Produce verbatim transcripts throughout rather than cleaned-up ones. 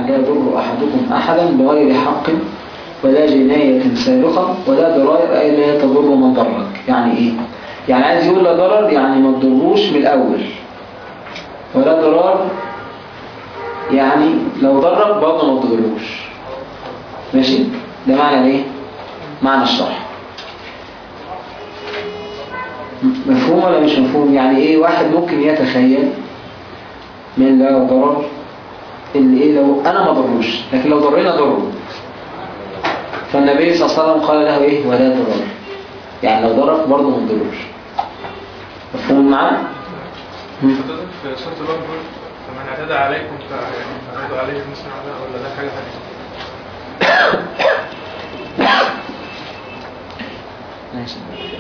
يعني لا يضر أحدكم أحدا بغير حق ولا جناية سابقة ولا ضرائر، أي لا تضر من ضرك. يعني إيه؟ يعني عايز يقول لا ضرر يعني ما تضروش من الأول، ولا ضرار يعني لو ضرك برضه ما تضروش. ماشي؟ ده معنى إيه؟ معنى الشرح. مفهوم ولا مش مفهوم؟ يعني إيه واحد ممكن يتخيل من لا ضرر اللي إيه لو أنا ما ضروش، لكن لو ضرينا ضره، فالنبي صلى الله عليه وسلم قال له إيه؟ ولا ضرر، يعني لو ضرك برضه ما تضروش. مفهوم معانا؟ في سورة الأنفال فمن اعتدى عليكم فاعتدوا عليه بمثل ما اعتدى، ولا ده حاجة ثانية؟ ماشي.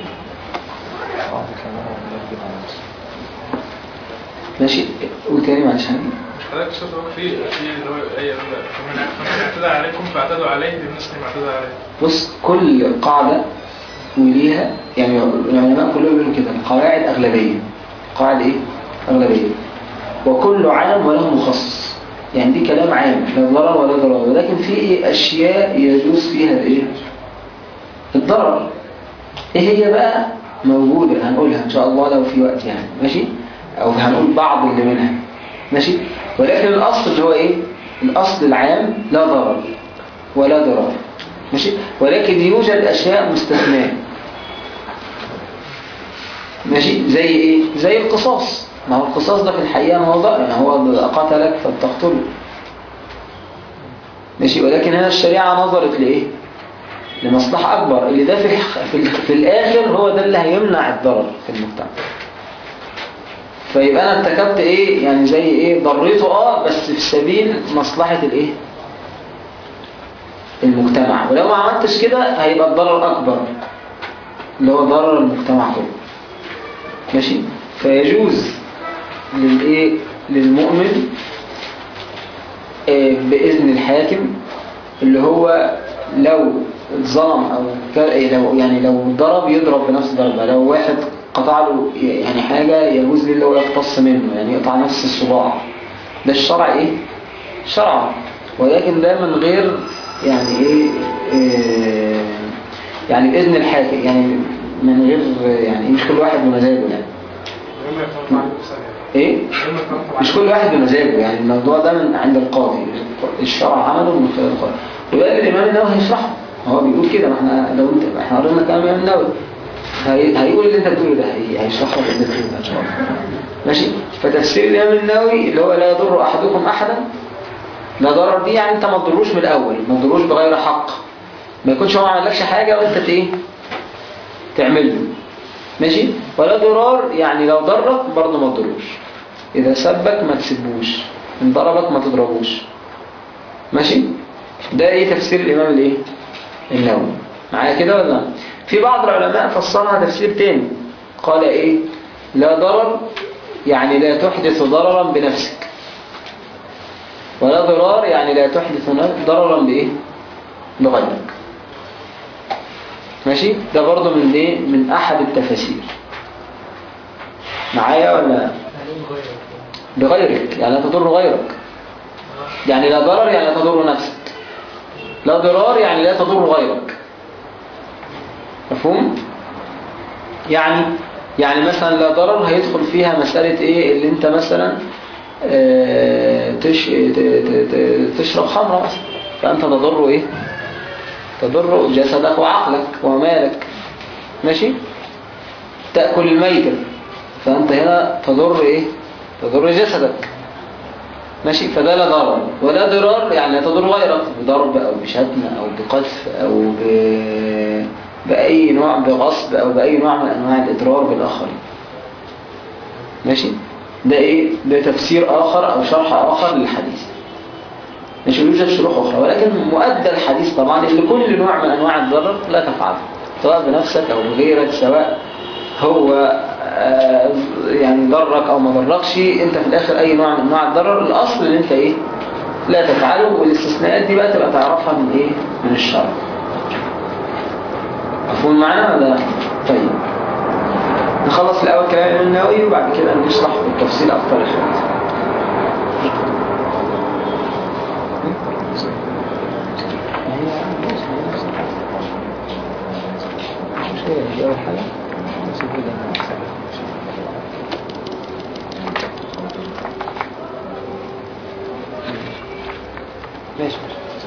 ماشي قول تاني معلش. مش حضرتك سورة الأنفال في في اللي هو أي فمن اعتدى عليكم فاعتدوا عليه بمثل ما اعتدى عليه. بص كل قاعدة وليها يعني العلماء كلهم بيقولوا كده القواعد أغلبية. قاعدة إيه؟ أغلبية. وكل عام وله مخصص، يعني دي كلام عام لا ضرر ولا ضرر، ولكن في إيه أشياء يجوز فيها الإيه؟ الضرر. إيه هي بقى؟ موجودة هنقولها إن شاء الله لو في وقت يعني. ماشي؟ أو هنقول بعض اللي منها. ماشي؟ ولكن الأصل اللي هو إيه؟ الأصل العام لا ضرر ولا ضرر. ماشي؟ ولكن يوجد أشياء مستثناء. ماشي؟ زي إيه؟ زي القصاص. ما هو القصاص ده في الحقيقة ما هو ضرر، يعني هو قتلك فلتقتله. ماشي؟ ولكن هنا الشريعة نظرت لإيه؟ لمصلحة أكبر، اللي ده في, في, في الآخر هو ده اللي هيمنع الضرر في المجتمع. فيبقى أنا ارتكبت إيه؟ يعني زي إيه؟ ضريته آه بس في سبيل مصلحة الإيه؟ المجتمع. ولو ما عملتش كده هيبقى الضرر أكبر اللي هو ضرر المجتمع كله. ماشي؟ فيجوز للإيه؟ للمؤمن إيه بإذن الحاكم اللي هو لو ظلم أو لو يعني لو ضرب يضرب بنفس ضربة. لو واحد قطع له يعني حاجة يجوز لي اللي هو يقتص منه، يعني يقطع نفس الصباع. ده الشرع إيه؟ شرع. ولكن ده من غير يعني إيه, إيه يعني بإذن الحاكم، يعني من غير يعني مش كل واحد بمزاجه يعني. ايه مش كل واحد بمزاجه، يعني الموضوع ده من عند القاضي، الشرع عمله من خلال القاضي. وده الامام النووي هيشرحه، هو بيقول كده. ما احنا لو انت احنا قرينا كلام الامام النووي هي... هيقول اللي انت بتقوله ده، هي... هيشرحه باذن الله ان شاء الله. ماشي. فتفسير الامام النووي اللي هو لا يضر احدكم احدا، لا ضرر دي يعني انت ما تضروش من الاول، ما تضروش بغير حق، ما يكونش هو ما عملكش حاجه وانت ايه تعمل له. ماشي. ولا ضرار يعني لو ضرك برضه ما تضروش، إذا سبك ما تسبوش، إن ضربك ما تضربوش. ماشي. ده إيه تفسير الإمام الإيه النووي معايا كده ولا؟ في بعض العلماء فسرها تفسير تاني، قال إيه لا ضرر يعني لا تحدث ضررا بنفسك، ولا ضرار يعني لا تحدث ضررا بإيه بغيرك. ماشي. ده برضه من إيه من أحد التفاسير معايا ولا؟ بغيرك يعني لا تضر غيرك، يعني لا ضرر يعني لا تضر نفسك، لا ضرار يعني لا تضر غيرك. مفهوم؟ يعني يعني مثلا لا ضرر هيدخل فيها مسألة ايه اللي انت مثلا اه تش... تشرب خمرة مثلا، فانت تضر ايه تضر جسدك وعقلك ومالك. ماشي. تأكل الميتة فانت هنا تضر ايه تضر جسدك. ماشي. فده لا ضرر ولا ضرار يعني لا تضر غيرك بضرب او بشتم او بقذف او ب... بأي نوع بغصب او بأي نوع من انواع الاضرار بالاخرين. ماشي. ده ايه ده تفسير اخر او شرح اخر للحديث. مش يوجد شروح اخرى، ولكن مؤدى الحديث طبعا ان كل نوع من انواع الضرر لا تفعله سواء بنفسك او بغيرك، سواء هو يعني ضرك او ما ضركش، انت في الاخر اي نوع من انواع الضرر الاصل ان انت ايه لا تفعله. والاستثناءات دي بقى تبقى تعرفها من ايه من الشرع. مفهوم معنا ولا؟ طيب نخلص الاول كلام الامام النووي وبعد كده نشرح بالتفصيل اكتر الحديث. ماشي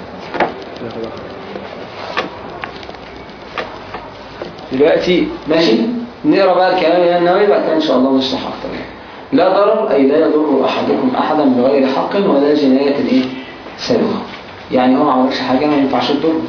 دلوقتي ماشي نقرا بقى الكلام يا النووي بعد كده ان شاء الله نشرح اكتر. لا ضرر اي لا يضر احدكم احدا بغير حق ولا جنايه ايه سابقه، يعني هو ما عملش حاجه ما ينفعش تضره.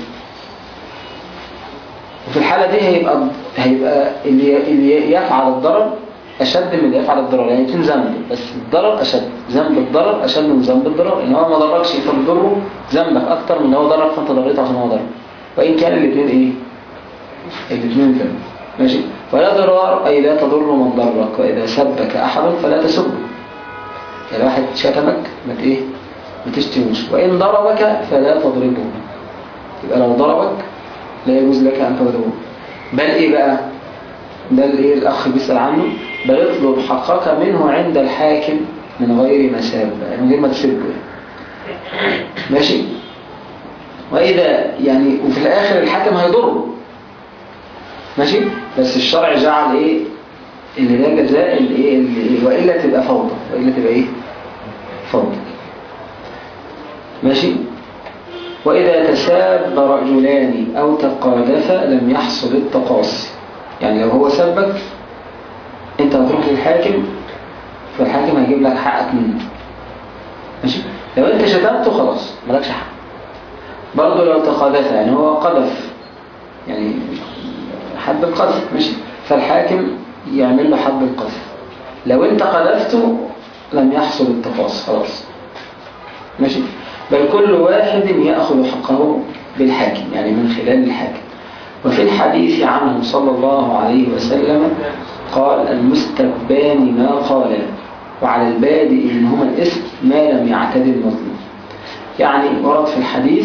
وفي الحاله دي هيبقى هيبقى اللي اللي يفعل الضرر اشد من اللي يفعل الضرر، يعني يكون ذنب بس الضرر اشد، ذنب الضرر اشد من ذنب الضرر، ان هو ما ضركش فبتضره ذنبك اكتر من ان هو ضرك فانت ضريته عشان هو ضرك، وان كان الاثنين ايه الاثنين ذنب. ماشي. ولا ضرار اي لا تضر من ضرك، واذا سبك احد فلا تسبه، يعني واحد شتمك ما ايه ما تشتموش، وان ضربك فلا تضربه، يبقى لو ضربك لا يجوز لك ان تضربه. بل ايه بقى ده اللي الاخ بيسأل عنه، بل اطلب حقك منه عند الحاكم من غير مساب، يعني من غير ما تسبه. ماشي. واذا يعني وفي الاخر الحاكم هيضره، ماشي، بس الشرع جعل ايه اللي ده جزاء الايه اللي والا تبقى فوضى، والا تبقى ايه فوضى. ماشي. واذا تساب رجلان او تقاذفا لم يحصل التقاصي، يعني لو هو سبك انت هتروح للحاكم فالحاكم هيجيب لك حقك منه. ماشي. لو انت شتمته خلاص مالكش حق. برضه لو تقاذفا يعني هو قذف، يعني حد القذف، ماشي، فالحاكم يعمل له حد القذف. لو انت قذفته لم يحصل التقاص خلاص. ماشي. بل كل واحد يأخذ حقه بالحاكم، يعني من خلال الحاكم. وفي الحديث عنه صلى الله عليه وسلم قال المستبان ما قال، وعلى البادئ منهما الإثم ما لم يعتد المظلوم. يعني ورد في الحديث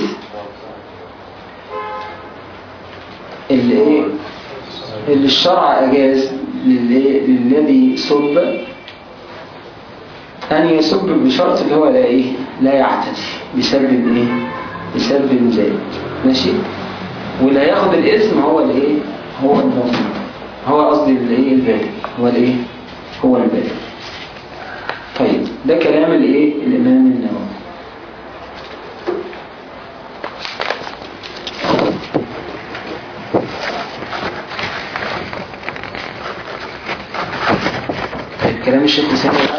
اللي ايه اللي الشرع أجاز للذي سب أن يسب بشرط اللي هو لا إيه لا يعتدي بسبب إيه بسبب زائد. ماشي. واللي هياخد الاسم هو الايه هو المظلوم، هو قصدي الايه البادئ، هو الايه هو البادئ. طيب ده كلام الايه الامام النووي. طيب كلام الشيخ سامي بقى.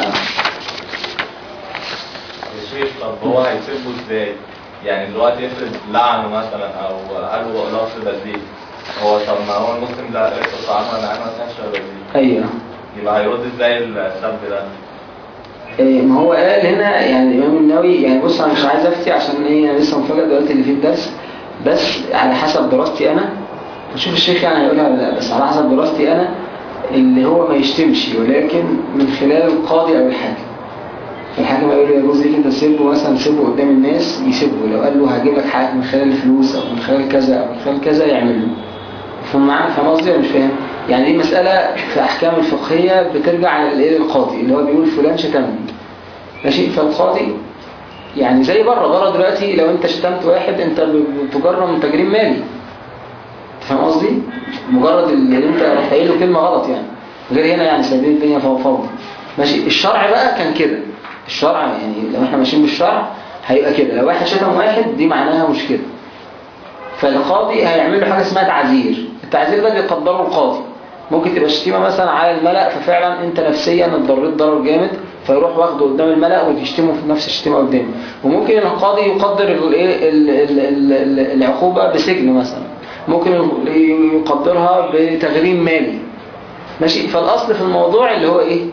يا شيخ طب هو هيسيبه ازاي؟ يعني دلوقتي افرض لعنه مثلا او قال له لفظ بذيء، هو طب ما هو المسلم ده يقص عنه انا انا ما كانش بذيء. ايوه. يبقى هيرد ازاي السب ده؟ إيه ما هو قال هنا يعني الامام النووي، يعني بص انا مش عايز افتي عشان ايه انا لسه مفاجئ دلوقتي اللي في الدرس، بس على حسب دراستي انا نشوف الشيخ يعني هيقولها ولا لا، بس على حسب دراستي انا اللي هو ما يشتمش ولكن من خلال القاضي او الحاكم. الحاكم يقول له يجوز ليك انت تسيبه مثلا، تسيبه قدام الناس يسيبه، لو قال له هجيب لك حقك من خلال الفلوس او من خلال كذا او من خلال كذا يعمل له. فهم معاك فاهم قصدي ولا مش فاهم؟ يعني دي مسألة في احكام الفقهية بترجع للقاضي اللي هو بيقول فلان شتمني، ماشي، فالقاضي يعني زي بره بره دلوقتي لو انت شتمت واحد انت بتجرم تجريم مالي، فاهم قصدي؟ مجرد اللي انت رحت قايل له كلمة غلط يعني، غير هنا يعني سايبين الدنيا فوضى. ماشي. الشرع بقى كان كده، الشرع يعني لو احنا ماشيين بالشرع هيبقى كده، لو واحد شتم واحد دي معناها مش كده، فالقاضي هيعمل له حاجه اسمها تعزير. التعزير ده بيقدره القاضي، ممكن تبقى شتيمه مثلا على الملأ ففعلا انت نفسيا اتضررت ضرر جامد فيروح واخده قدام الملأ ويشتمه في نفس الشتيمه قدامه، وممكن القاضي يقدر الايه العقوبه بسجن مثلا، ممكن يقدرها بتغريم مالي. ماشي. فالاصل في الموضوع اللي هو ايه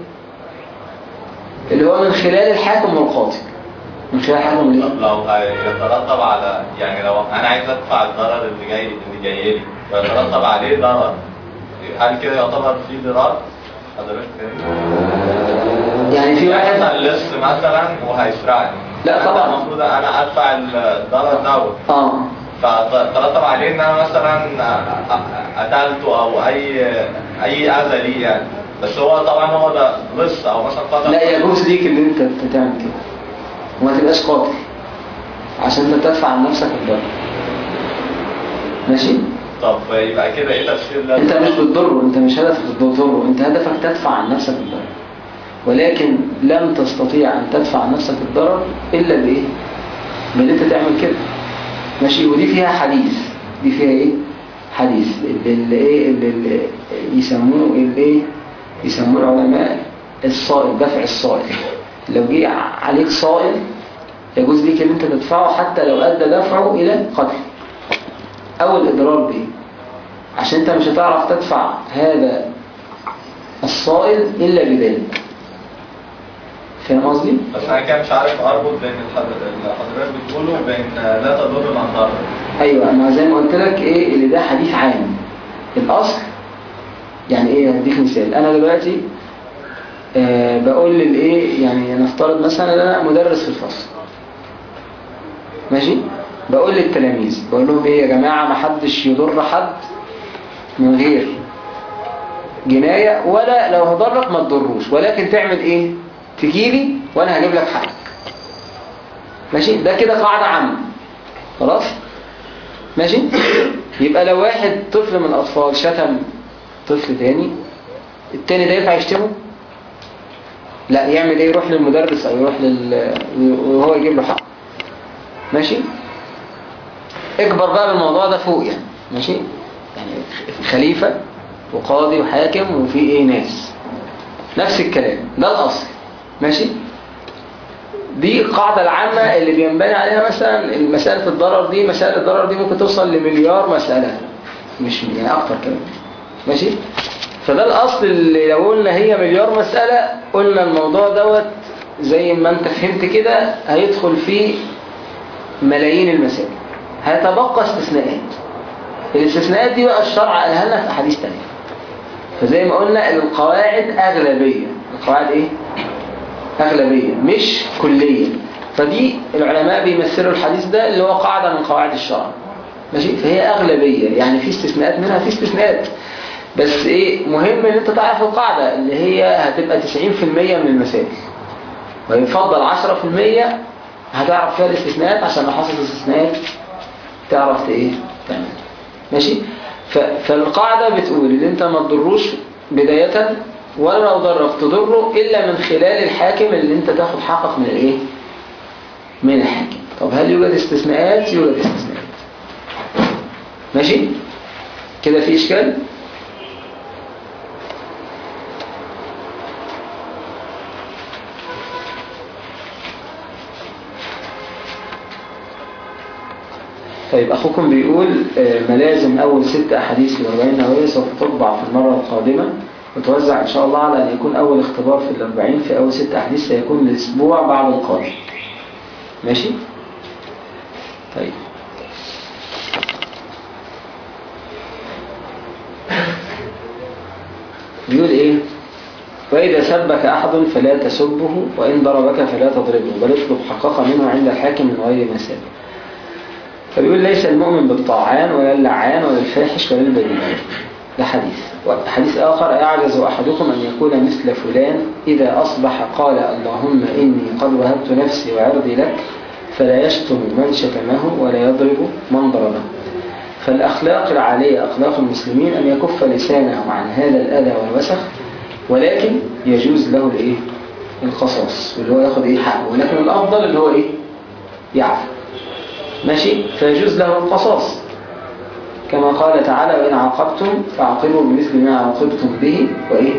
اللي هو من خلال الحاكم والقاضي، من خلال الحاكم اللي لو هيترتب على يعني لو انا عايز ادفع الضرر اللي جاي اللي جاي لي ويترتب عليه ضرر، هل كده يعتبر فيه ضرر حضرتك فاهم؟ يعني في واحد لص مثلا وهيسرقني، لا طبعا المفروض انا ادفع الضرر دوت اه فترتب عليه ان انا مثلا قتلته او اي اي اذى ليه يعني، بس هو طبعا هو ده لص او مثلا قتل. لا يجوز ليك اللي انت تعمل كده وما تبقاش قاتل عشان انت تدفع عن نفسك الضرر. ماشي. طب يبقى كده ايه تفسير ده؟ انت مش بتضره، انت مش هدفك تضره، انت هدفك تدفع عن نفسك الضرر، ولكن لم تستطيع ان تدفع عن نفسك الضرر الا بايه بان انت تعمل كده. ماشي. ودي فيها حديث، دي فيها ايه حديث اللي ايه اللي يسموه الايه يسموه العلماء الصائل، دفع الصائل. لو جه عليك صائل يجوز ليك ان انت تدفعه حتى لو ادى دفعه الى قتل او الاضرار به، عشان انت مش هتعرف تدفع هذا الصائل الا بذلك. فاهم قصدي؟ بس انا كده مش عارف اربط بين الحضر- اللي حضرتك بتقوله وبين لا تضر من ضرر. ايوه، ما زي ما قلت لك ايه اللي ده حديث عام. الاصل يعني ايه؟ هديك مثال. انا دلوقتي آه بقول للايه، يعني نفترض مثلا ان انا مدرس في الفصل، ماشي، بقول للتلاميذ، بقول لهم ايه يا جماعه، ما حدش يضر حد من غير جنايه، ولا لو هضرك ما تضروش، ولكن تعمل ايه؟ تجيلي وانا هجيب لك حقك. ماشي. ده كده قاعده عامه. خلاص. ماشي. يبقى لو واحد طفل من الاطفال شتم طفل تاني، التاني ده ينفع يشتمه؟ لا. يعمل ايه؟ يروح للمدرس او يروح لل وهو يجيب له حق. ماشي. اكبر بقى بالموضوع ده فوق يعني. ماشي. يعني خليفة وقاضي وحاكم وفي ايه ناس، نفس الكلام. ده الاصل. ماشي. دي القاعدة العامة اللي بينبني عليها مثلا مسألة الضرر دي. مسألة الضرر دي ممكن توصل لمليار مسألة، مش يعني اكتر كمان. ماشي. فده الاصل اللي لو قلنا هي مليار مسألة، قلنا الموضوع دوت زي ما انت فهمت كده هيدخل فيه ملايين المسائل. هتبقى استثناءات. الاستثناءات دي بقى الشرع قالها لنا في احاديث تانية. فزي ما قلنا القواعد اغلبية. القواعد ايه؟ اغلبية مش كلية. فدي العلماء بيمثلوا الحديث ده اللي هو قاعدة من قواعد الشرع. ماشي. فهي اغلبية، يعني في استثناءات منها، في استثناءات، بس ايه مهم ان انت تعرف القاعدة اللي هي هتبقى تسعين في المية من المسائل، ويفضل عشرة في المية هتعرف فيها الاستثناءات، عشان لو حصلت استثناءات تعرف ايه تعمل. ماشي. ف... فالقاعدة بتقول ان انت ما تضروش بداية، ولا لو ضرك تضره الا من خلال الحاكم، اللي انت تاخد حقك من الايه من الحاكم. طب هل يوجد استثناءات؟ يوجد استثناءات. ماشي كده. في اشكال؟ طيب أخوكم بيقول ملازم أول ست أحاديث في الأربعين نووية سوف تطبع في المرة القادمة وتوزع إن شاء الله على أن يكون أول اختبار في الأربعين في أول ست أحاديث سيكون الأسبوع بعد القادم. ماشي؟ طيب بيقول إيه؟ وإذا سبك أحد فلا تسبه، وإن ضربك فلا تضربه، بل اطلب حقك منه عند الحاكم من غير مسابه. فبيقول ليس المؤمن بالطاعان ولا اللعان ولا الفاحش ولا البذيء. ده حديث. وحديث آخر: أعجز أحدكم أن يكون مثل فلان إذا أصبح قال اللهم إني قد وهبت نفسي وعرضي لك، فلا يشتم من شتمه ولا يضرب من ضربه. فالأخلاق العالية أخلاق المسلمين أن يكف لسانه عن هذا الأذى والوسخ، ولكن يجوز له الإيه؟ القصاص، واللي هو ياخد إيه حقه، ولكن الأفضل اللي هو إيه؟ يعفو. ماشي. فيجوز له القصاص كما قال تعالى: وإن عاقبتم فعاقبوا بمثل ما عاقبتم به وإيه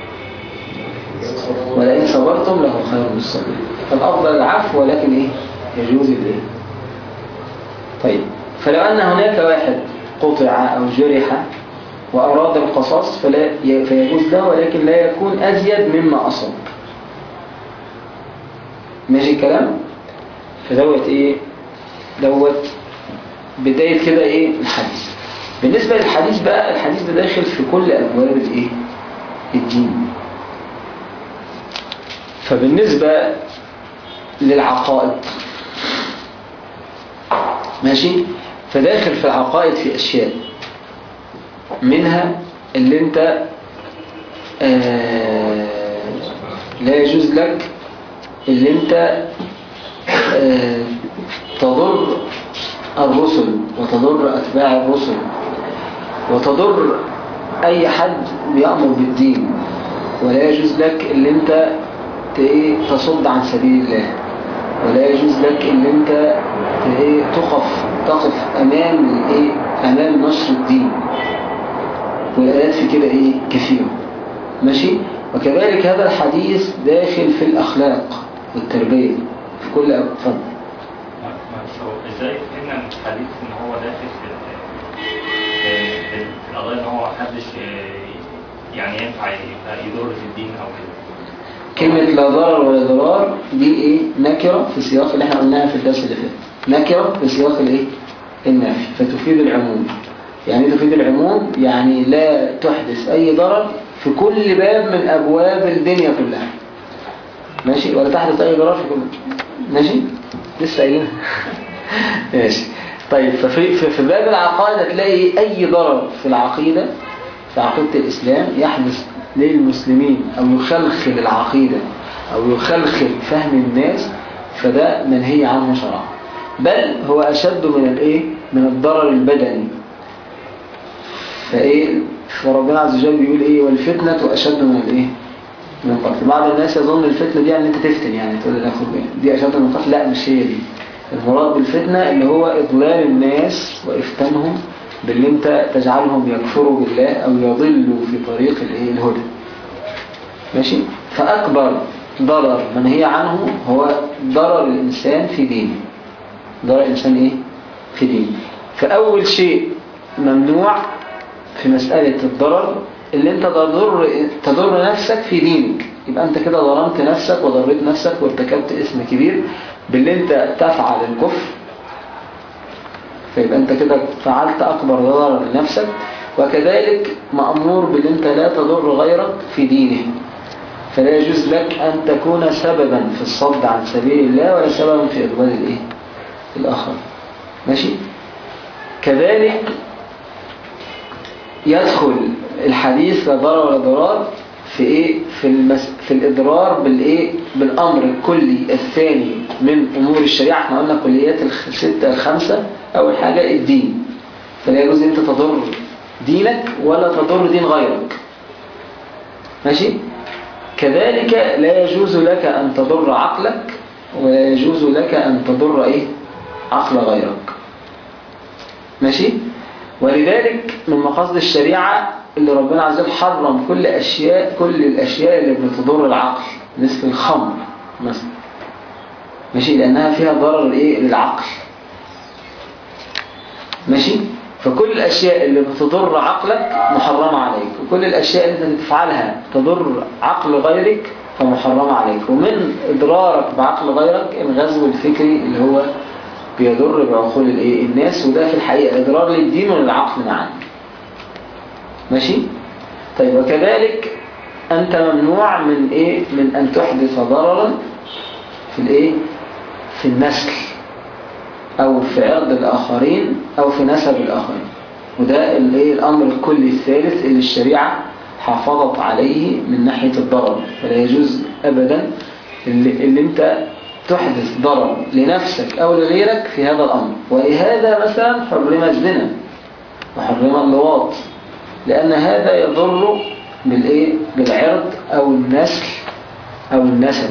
ولئن صبرتم له خير للصابرين. فالأفضل العفو، ولكن إيه يجوز الإيه. طيب فلو أن هناك واحد قطع أو جرح وأراد القصاص فلا فيجوز له، ولكن لا يكون أزيد مما أصاب. ماشي الكلام. فدوت إيه دوت بداية كده ايه الحديث. بالنسبة للحديث بقى، الحديث ده داخل في كل أبواب الايه الدين. فبالنسبة للعقائد، ماشي، فداخل في العقائد في أشياء منها اللي انت آه لا يجوز لك اللي انت آه تضر الرسل وتضر أتباع الرسل وتضر أي حد بيأمر بالدين، ولا يجوز لك اللي انت تصد عن سبيل الله، ولا يجوز لك ان انت ايه تقف تقف امام ايه امام نشر الدين، والآيات في كده ايه كثيرة. ماشي. وكذلك هذا الحديث داخل في الأخلاق والتربية في كل أفضل. ازاي فهمنا من الحديث ان هو داخل في في القضايا ان هو محدش يعني ينفع يبقى يضر في الدين او كده؟ كلمة لا ضرر ولا ضرار دي ايه نكرة في سياق اللي احنا قلناها في الدرس اللي فات، نكرة في سياق الايه النافي، فتفيد العموم. يعني تفيد العموم يعني لا تحدث اي ضرر في كل باب من ابواب الدنيا كلها. ماشي. ولا تحدث اي ضرر في كل. ماشي لسه قايلينها. ماشي. طيب ففي في باب العقائد تلاقي اي ضرر في العقيدة في عقيدة الاسلام يحدث للمسلمين او يخلخل العقيدة او يخلخل فهم الناس، فده منهي عنه شرعا، بل هو اشد من الايه من الضرر البدني. فايه فربنا عز وجل بيقول ايه والفتنة اشد من الايه من القتل. بعض الناس يظن الفتنة دي ان انت تفتن، يعني تقول الاخر دي اشد من القتل. لا مش هي دي المراد بالفتنة، اللي هو اضلال الناس وافتنهم باللي انت تجعلهم يكفروا بالله او يضلوا في طريق الايه الهدى. ماشي. فاكبر ضرر منهي عنه هو ضرر الانسان في دينه. ضرر الانسان ايه في دينه. فاول شيء ممنوع في مسألة الضرر اللي انت تضر تضر نفسك في دينك، يبقى انت كده ظلمت نفسك وضريت نفسك وارتكبت اسم كبير باللي انت تفعل الكفر، فيبقى انت كده فعلت اكبر ضرر لنفسك. وكذلك مأمور باللي انت لا تضر غيرك في دينه، فلا يجوز لك ان تكون سببا في الصد عن سبيل الله ولا سببا في اضلال الايه الاخر. ماشي. كذلك يدخل الحديث لا ضرر ولا ضرار في ايه في المس... في الاضرار بالايه بالامر الكلي الثاني من امور الشريعه. احنا قلنا كليات الستة الخمسة. اول حاجه الدين، فلا يجوز انت تضر دينك ولا تضر دين غيرك. ماشي. كذلك لا يجوز لك ان تضر عقلك ولا يجوز لك ان تضر ايه عقل غيرك. ماشي. ولذلك من مقاصد الشريعة اللي ربنا عز وجل حرم كل أشياء كل الأشياء اللي بتضر العقل، مثل الخمر مثلا. ماشي. لأنها فيها ضرر إيه للعقل. ماشي. فكل الأشياء اللي بتضر عقلك محرمة عليك، وكل الأشياء اللي انت تفعلها تضر عقل غيرك فمحرمة عليك. ومن إضرارك بعقل غيرك الغزو الفكري اللي هو بيضر بعقول الايه الناس، وده في الحقيقة اضرار للدين وللعقل معا. ماشي. طيب وكذلك انت ممنوع من ايه من ان تحدث ضررا في الايه في النسل او في عرض الاخرين او في نسب الاخرين، وده الايه الامر الكلي الثالث اللي الشريعة حافظت عليه من ناحية الضرر. فلا يجوز ابدا اللي, اللي انت تحدث ضرر لنفسك أو لغيرك في هذا الأمر. ولهذا مثلا حرم الزنا وحرم اللواط، لأن هذا يضر بالإيه بالعرض أو النسل أو النسب.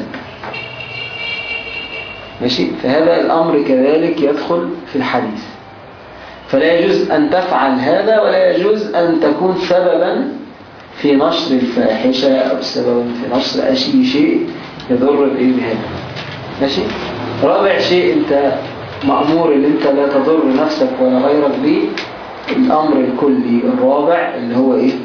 ماشي. فهذا الأمر كذلك يدخل في الحديث. فلا يجوز أن تفعل هذا ولا يجوز أن تكون سببا في نشر الفاحشة أو سببا في نشر أي شيء يضر بإيه بهذا. ماشي. رابع شيء انت مأمور ان انت لا تضر نفسك ولا غيرك به، الامر الكلي الرابع اللي هو ايه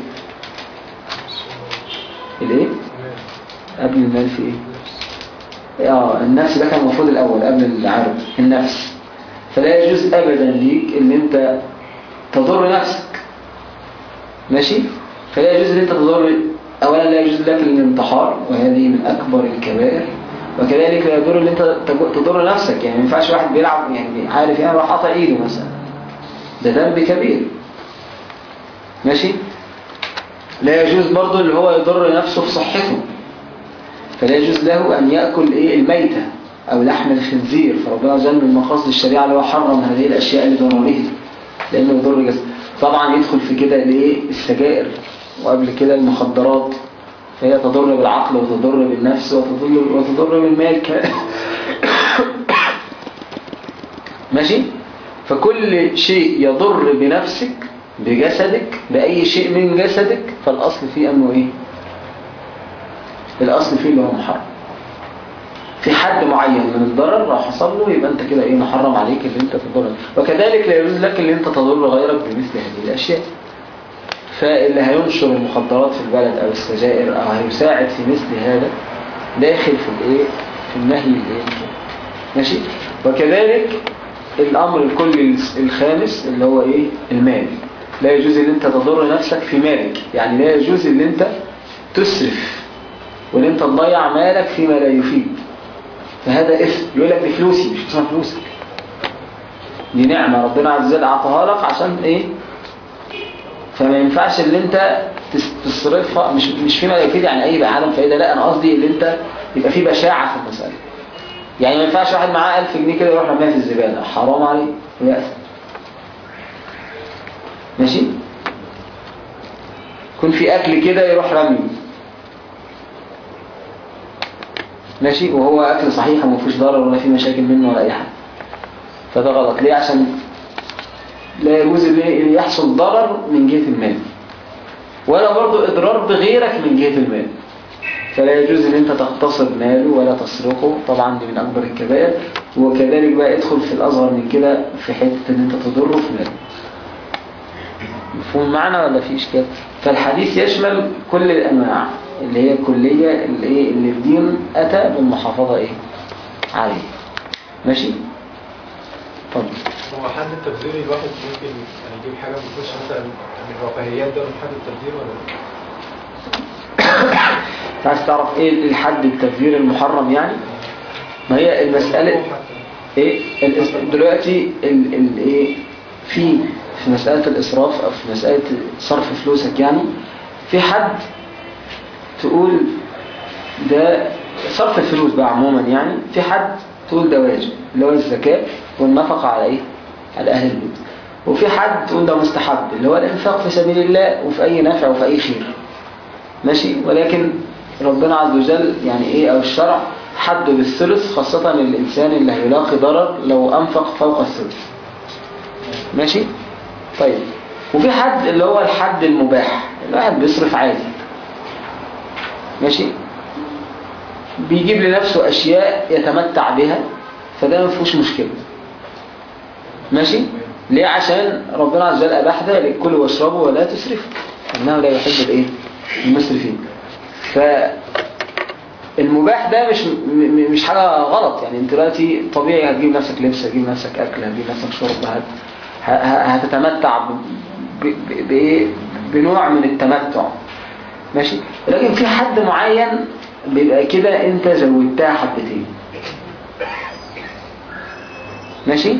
الايه قبل المال في ايه اه النفس. ده كان المفروض الاول قبل العرض النفس. فلا يجوز ابدا ليك ان انت تضر نفسك. ماشي. فلا يجوز ان انت تضر. اولا لا يجوز لك الانتحار، وهذه من اكبر الكبائر. وكذلك لا يضر ان انت تضر نفسك، يعني ما ينفعش واحد بيلعب يعني عارف يعني راح قطع ايده مثلا، ده ذنب كبير. ماشي. لا يجوز برضه اللي هو يضر نفسه في صحته، فلا يجوز له ان ياكل ايه الميتة او لحم الخنزير. فربنا جل من مقاصد الشريعه اللي هو حرم هذه الاشياء لضررها لانه يضر جسد. طبعا يدخل في كده الايه السجائر، وقبل كده المخدرات، فهي تضر بالعقل وتضر بالنفس وتضر وتضر بالمال ماشي. فكل شيء يضر بنفسك بجسدك بأي شيء من جسدك فالأصل فيه أنه إيه؟ الأصل فيه اللي هو محرم. في حد معين من الضرر راح حصل له يبقى أنت كده إيه؟ محرم عليك اللي أنت تضر. وكذلك لا يجوز لك اللي أنت تضر غيرك بمثل هذه الأشياء. فاللي هينشر المخدرات في البلد أو السجائر أو هيساعد في مثل هذا داخل في الإيه؟ في النهي الإيه؟ ماشي. وكذلك الأمر الكلي الخامس اللي هو إيه؟ المال. لا يجوز ان انت تضر نفسك في مالك. يعني لا يجوز ان انت تسرف وان انت تضيع مالك فيما لا يفيد. فهذا إثم. يقول لك دي فلوسي، مش اسمها فلوسك، دي نعمة ربنا عز وجل اعطاها لك عشان ايه. فما ينفعش ان انت تصرفها مش مش فيما لا يفيد، يعني اي بقى عدم فائدة. لا، انا قصدي ان انت يبقى في بشاعة في المسألة. يعني ما ينفعش واحد معاه ألف جنيه كده يروح رميها في الزبالة، حرام عليه ويأثم. ماشي. يكون في أكل كده يروح رمي، ماشي، وهو أكل صحيح وما فيش ضرر ولا في مشاكل منه ولا أي حاجة، فده غلط. ليه؟ عشان لا يجوز اللي يحصل ضرر من جهة المال ولا برضو إضرار بغيرك من جهة المال. فلا يجوز ان انت تغتصب ماله ولا تسرقه، طبعا دي من أكبر الكبائر. وكذلك بقى ادخل في الأصغر من كده في حتة ان انت تضره في ماله. مفهوم معنى ولا في إشكال؟ فالحديث يشمل كل الأنواع اللي هي الكلية اللي, إيه اللي الدين أتى بالمحافظة إيه عليه. ماشي؟ طب هو حد التبذير الواحد ممكن يعني يجيب حاجة بتخش مثلا من الرفاهيات ده من حد التبذير ولا لا؟ عايز تعرف إيه الحد التبذير المحرم يعني؟ ما هي المسألة إيه دلوقتي ال ال إيه في في مسألة الإسراف أو في مسألة صرف فلوسك، يعني في حد تقول ده صرف الفلوس بقى عموما، يعني في حد تقول ده واجب اللي هو الزكاة والنفقة على إيه؟ على أهل البيت. وفي حد تقول ده مستحب اللي هو الإنفاق في سبيل الله وفي أي نفع وفي أي خير. ماشي. ولكن ربنا عز وجل يعني إيه أو الشرع حد بالثلث، خاصة الإنسان اللي هيلاقي ضرر لو أنفق فوق الثلث. ماشي. طيب وفي حد اللي هو الحد المباح، الواحد بيصرف عادي، ماشي، بيجيب لنفسه أشياء يتمتع بها، فده ما فيهوش مشكلة. ماشي. ليه؟ عشان ربنا عز وجل أباح ذلك، كلوا واشربوا ولا تسرفوا إنه لا يحب الايه المسرفين. فالمباح ده مش مش حاجة غلط. يعني انت دلوقتي طبيعي هتجيب نفسك لبس، هتجيب نفسك أكل، هتجيب نفسك شرب، هتتمتع بايه بنوع من التمتع. ماشي. لكن في حد معين بيبقى كده انت زودتها حبتين. ماشي.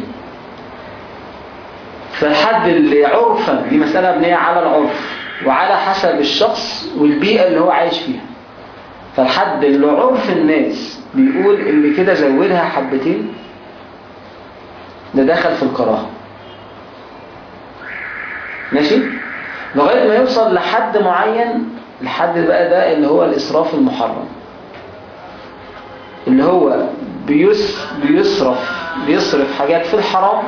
فالحد اللي عرفا دي مسألة مبنية على العرف وعلى حسب الشخص والبيئة اللي هو عايش فيها. فالحد اللي عرف الناس بيقول اللي كده زودها حبتين ده دخل في الكراهة. ماشي. لغاية ما يوصل لحد معين، الحد بقى ده اللي هو الإسراف المحرم، اللي هو بيس بيصرف بيصرف حاجات في الحرام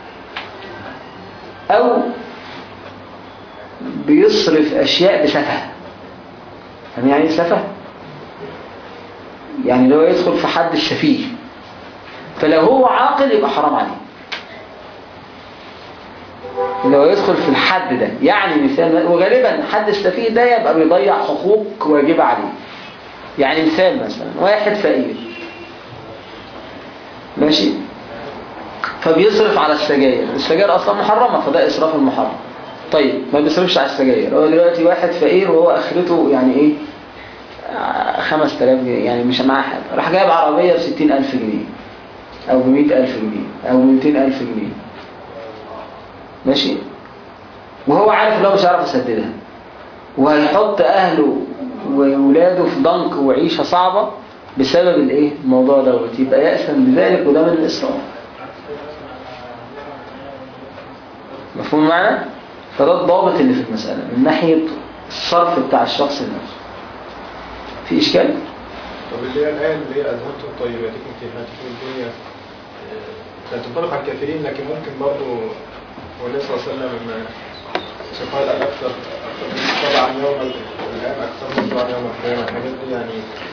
أو بيصرف أشياء بسفه. يعني يعني سفه يعني لو يدخل في حد السفيه، فلو هو عاقل يبقى حرام عليه. لو يدخل في الحد ده يعني مثال، وغالبا حد السفيه ده يبقى بيضيع حقوق واجبة عليه. يعني مثال مثلا واحد فقير، ماشي، فبيصرف على السجاير. السجاير اصلا محرمة، فده اسراف المحرم. طيب ما بيصرفش على السجاير. هو دلوقتي واحد فقير وهو اخرته يعني ايه خمس تلاف جنيه، يعني مش معاه حاجة، راح جايب عربية بستين ألف جنيه أو بمئة ألف جنيه أو بمئتين ألف جنيه. ماشي. وهو عارف لو مش عارف يسددها، وهيحط أهله وولاده في ضنك وعيشة صعبة بسبب الايه الموضوع دوت، يبقى يأثم بذلك، وده من الإسراف. مفهوم معنا؟ فده الضابط اللي في المسألة من ناحية الصرف بتاع الشخص نفسه. في إشكال؟ طب اللي هي الآية اللي هي أذهبتم طيباتكم في حياتكم الدنيا آه، لا تنطبق على الكافرين، لكن ممكن برضه هو النبي صلى الله عليه وسلم لما قال أكثر أكثر من سبعا يوم الآن أكثر من سبعا يوم القيامة، الحاجات دي يعني.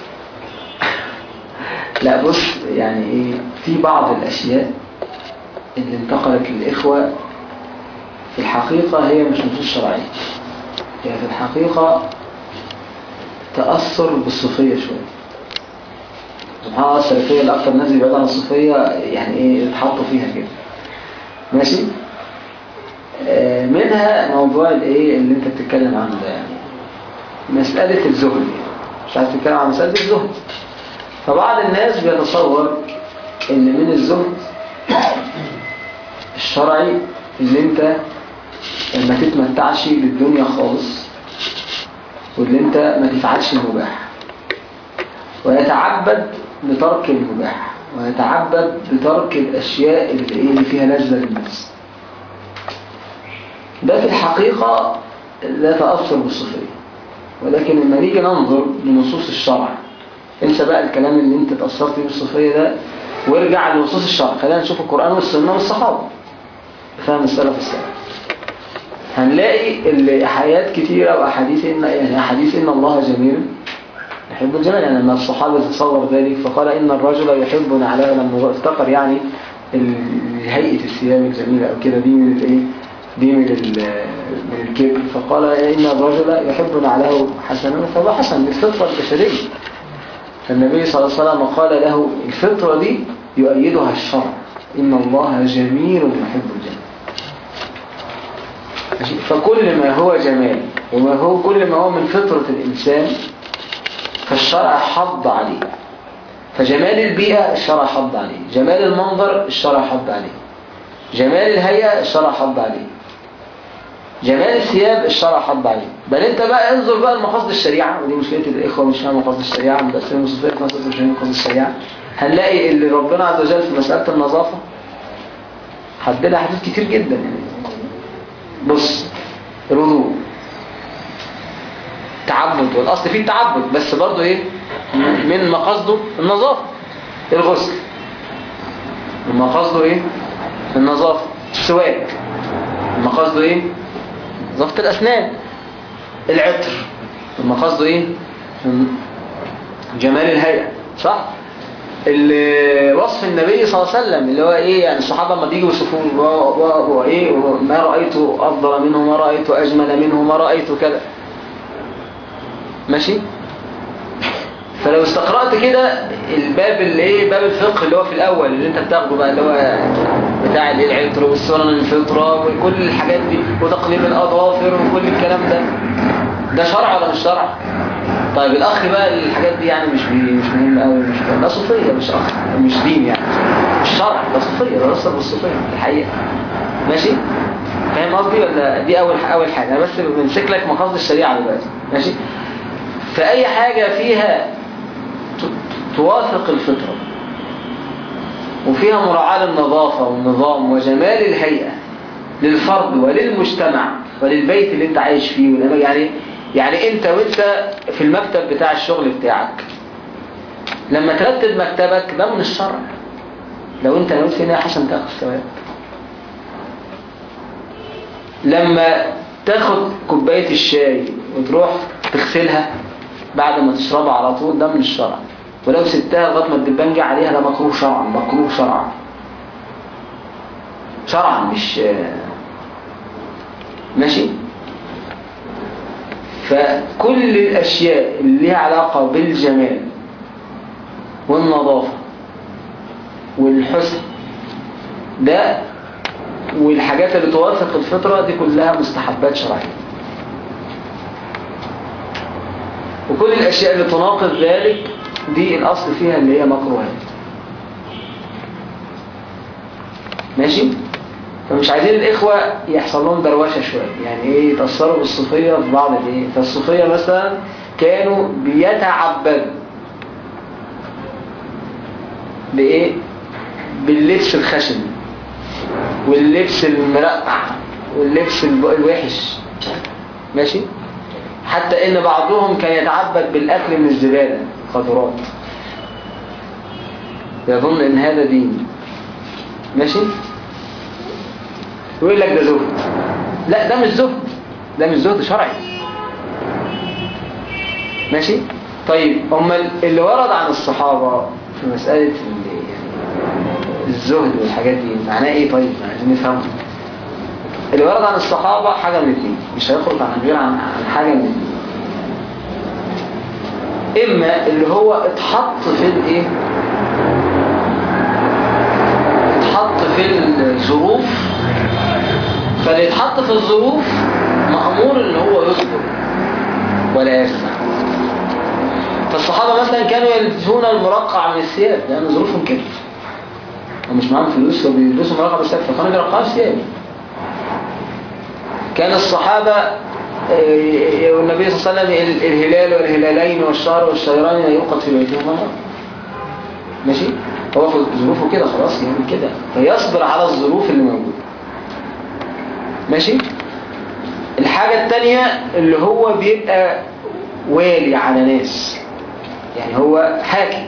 لا بص، يعني ايه، في بعض الاشياء اللي انتقلت للاخوة في الحقيقة هي مش نصوص شرعية، هي في الحقيقة تأثر بالصوفية شوية. سبحان الله، السلفية اللي أكثر ناس يبعدوا عن الصوفية يعني ايه اتحطوا فيها كده، ماشي. آه منها موضوع الايه اللي انت بتتكلم عنه ده، يعني مسألة الزهد، يعني مش عايز تتكلم عن مسألة الزهد. فبعض الناس بيتصور ان من الزهد الشرعي اللي انت ما تتمتعش بالدنيا خالص، واللي انت ما تفعلش المباح، ويتعبد بترك المباح، ويتعبد بترك الاشياء اللي فيها لذة للنفس. ده في الحقيقة لا تأثر بالصوفية، ولكن لما نيجي ننظر لنصوص الشرع، انسى بقى الكلام اللي انت تأثرت بيه بالصوفية ده وارجع لنصوص الشرع. خلينا نشوف القرآن والسنة والصحابة، فهم السلف السلف. هنلاقي الحيات كتيرة وأحاديث إن يعني أحاديث إن الله جميل يحب الجمال. يعني لما الصحابة تصور ذلك فقال إن الرجل يحب نعلاه، لما افتقر يعني هيئة الثياب الجميلة أو كده، دي من الإيه؟ دي من من الكبر. فقال إن الرجل يحب نعلاه حسنا، فهو حسن الفطرة البشرية. فالنبي صلى الله عليه وسلم قال له الفطرة دي يؤيدها الشرع، إن الله جميل يحب الجمال. فكل ما هو جمال وما هو كل ما هو من فطرة الإنسان فالشرع حض عليه. فجمال البيئة الشرع حض عليه، جمال المنظر الشرع حض عليه، جمال الهيئة الشرع حض عليه، جمال الثياب الشرع حض عليه. بل انت بقى انظر بقى لمقاصد الشريعة، ودي مشكلة الإخوة مش فاهم مقاصد الشريعة، متأثرين بصفية مقاصد الشريعة. هنلاقي اللي ربنا عز وجل في مسألة النظافة حددها حدود كتير جدا. يعني بص، الوضوء تعبد، والأصل فيه التعبد، بس برضو ايه من مقاصده النظافة. الغسل من مقاصده ايه النظافة. السواك من مقاصده ايه نظافة الأسنان. العطر من مقاصده ايه جمال الهيئة، صح. وصف النبي صلى الله عليه وسلم اللي هو ايه، يعني الصحابة لما بييجوا يوصفوه وايه، ما رأيت أفضل منه، ما رأيت أجمل منه، ما رأيت كذا، ماشي. فلو استقرأت كده الباب اللي ايه باب الفقه اللي هو في الأول اللي انت بتاخده بقى، اللي هو بتاع العطر والسنن الفطرة وكل الحاجات دي وتقليم الأظافر وكل الكلام ده، ده شرع ولا مش شرع؟ طيب الأخ بقى الحاجات دي يعني مش مش مهم قوي، مش ده صوفية، مش أخ، مش دين يعني، مش شرع، ده صوفية، ده أصلا بالصوفية الحقيقة، ماشي. فاهم قصدي ولا؟ دي أول أول حاجة. أنا بس بنسك لك مقاصد الشريعة دلوقتي، ماشي. فأي حاجة فيها توافق الفطرة وفيها مراعاة للنظافة والنظام وجمال الهيئة للفرد وللمجتمع وللبيت اللي انت عايش فيه، يعني يعني انت وانت في المكتب بتاع الشغل بتاعك لما ترتب مكتبك ده من الشرع. لو انت نويت فينا حسن تاخد ثواب. لما تاخد كوباية الشاي وتروح تغسلها بعد ما تشربها على طول ده من الشرع. ولو سبتها لغايه ما الدبان جه عليها ده مكروه شرعا، مكروه شرعا شرعا مش ماشي. فكل الاشياء اللي لها علاقه بالجمال والنظافه والحسن ده والحاجات اللي توافق الفطره دي كلها مستحبات شرعيه. وكل الاشياء اللي تناقض ذلك دي الأصل فيها اللي هي مكروهات، ماشي. فمش عايزين الإخوة يحصل لهم دروشة شوية، يعني إيه يتأثروا بالصوفية في بعض الإيه. فالصوفية مثلا كانوا بيتعبدوا بإيه؟ باللبس الخشن واللبس المرقع واللبس الوحش، ماشي. حتى إن بعضهم كان يتعبد بالأكل من الزبالة، خضروات، يظن ان هذا دين، ماشي، يقول لك ده زهد. لا ده مش زهد، ده مش زهد شرعي، ماشي. طيب هم اللي ورد عن الصحابة في مسألة يعني الزهد والحاجات دي معناه ايه؟ طيب عايزين نفهمه. اللي ورد عن الصحابة حاجة من الاثنين، مش هيخرج عن غير عن حاجة من الاثنين. اما اللي هو اتحط في الايه، اتحط في الظروف، فاللي يتحط في الظروف مأمور ان هو يصبر ولا يفزع. فالصحابة مثلا كانوا يلبسون المرقع من الثياب لأن ظروفهم كده، ومش معاهم فلوس وبيلبسوا مرقع بالثياب، فكانوا بيرقعوا الثياب. كان الصحابة والنبي صلى الله عليه وسلم الهلال والهلالين والشهر والشهرين يوقد في بيتهم مرة، ماشي. هو في ظروفه كده خلاص يعمل كده، فيصبر على الظروف اللي موجودة، ماشي. الحاجة التانية اللي هو بيبقى والي على ناس، يعني هو حاكم،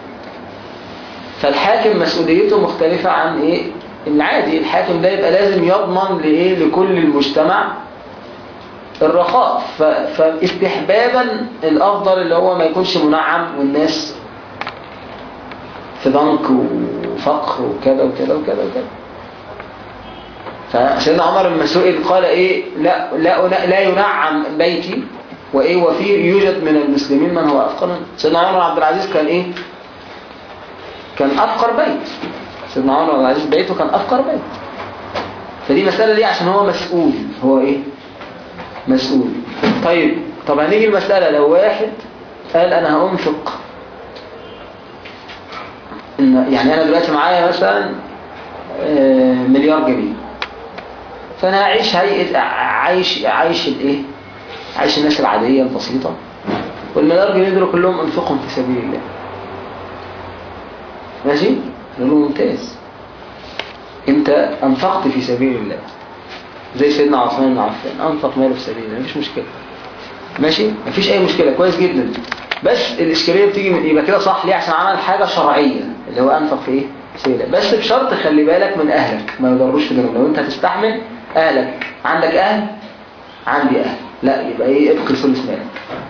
فالحاكم مسؤوليته مختلفة عن ايه العادي. الحاكم ده يبقى لازم يضمن لايه لكل المجتمع الرخاء، ف... فاستحبابا الافضل اللي هو ما يكونش منعم والناس في ضنك وفقر وكذا وكذا وكذا وكذا. فسيدنا عمر لما سئل قال ايه لا لا لا ينعم بيتي وايه وفيه يوجد من المسلمين من هو افقر. سيدنا عمر بن عبد العزيز كان ايه كان افقر بيت. سيدنا عمر بن عبد العزيز بيته كان افقر بيت. فدي مسألة دي عشان هو مسؤول، هو ايه مسؤول. طيب طب هنيجي المسألة لو واحد قال انا هأنفق، إن يعني انا دلوقتي معايا مثلا مليار جنيه، فانا هعيش هيئة عايش عايش الايه عايش الناس العادية البسيطة، والمليار جنيه دول كلهم انفقهم في سبيل الله، ماشي. نقول له ممتاز، انت انفقت في سبيل الله زي سيدنا عثمان بن عفان انفق ماله في سبيل الله، مفيش مشكلة، ماشي، مفيش اي مشكلة، كويس جدا. بس الاشكالية بتيجي من يبقى كده صح ليه؟ عشان عمل حاجة شرعية اللي هو انفق في ايه في سبيل الله، بس بشرط خلي بالك من اهلك ما يضروش في دينهم. لو انت هتستحمل اهلك، عندك اهل عندي اهل، لا يبقى ايه ابقي ثلث مالك،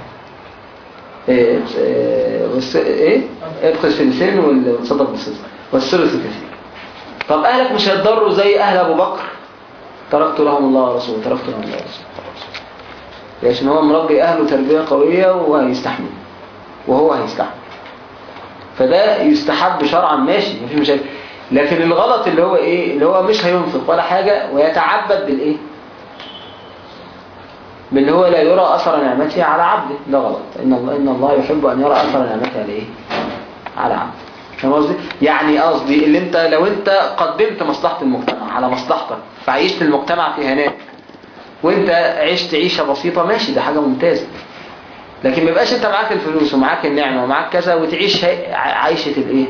ايه ايه ابقي ثلثين والصدق بالثلث والثلث كثير. طب اهلك مش هيتضروا زي اهل ابو بكر، تركت لهم الله ورسوله، تركت لهم الله ورسوله، عشان هو مربي اهله تربيه قويه وهيستحمل وهو هيستحمل، فده يستحب شرعا، ماشي مفيش مشاكل. لكن الغلط اللي هو ايه اللي هو مش هينفق ولا حاجه ويتعبد بالايه باللي هو لا يرى اثر نعمته على عبده، ده غلط. ان الله ان الله يحب ان يرى اثر نعمته على ايه على عبده. فاهم قصدي؟ يعني قصدي اللي انت لو انت قدمت مصلحه المجتمع على مصلحتك فعيشت المجتمع في هناء وانت عشت عيشه بسيطه، ماشي، ده حاجه ممتازه. لكن ما يبقاش انت معاك الفلوس ومعاك النعمه ومعاك كذا وتعيش عيشه الايه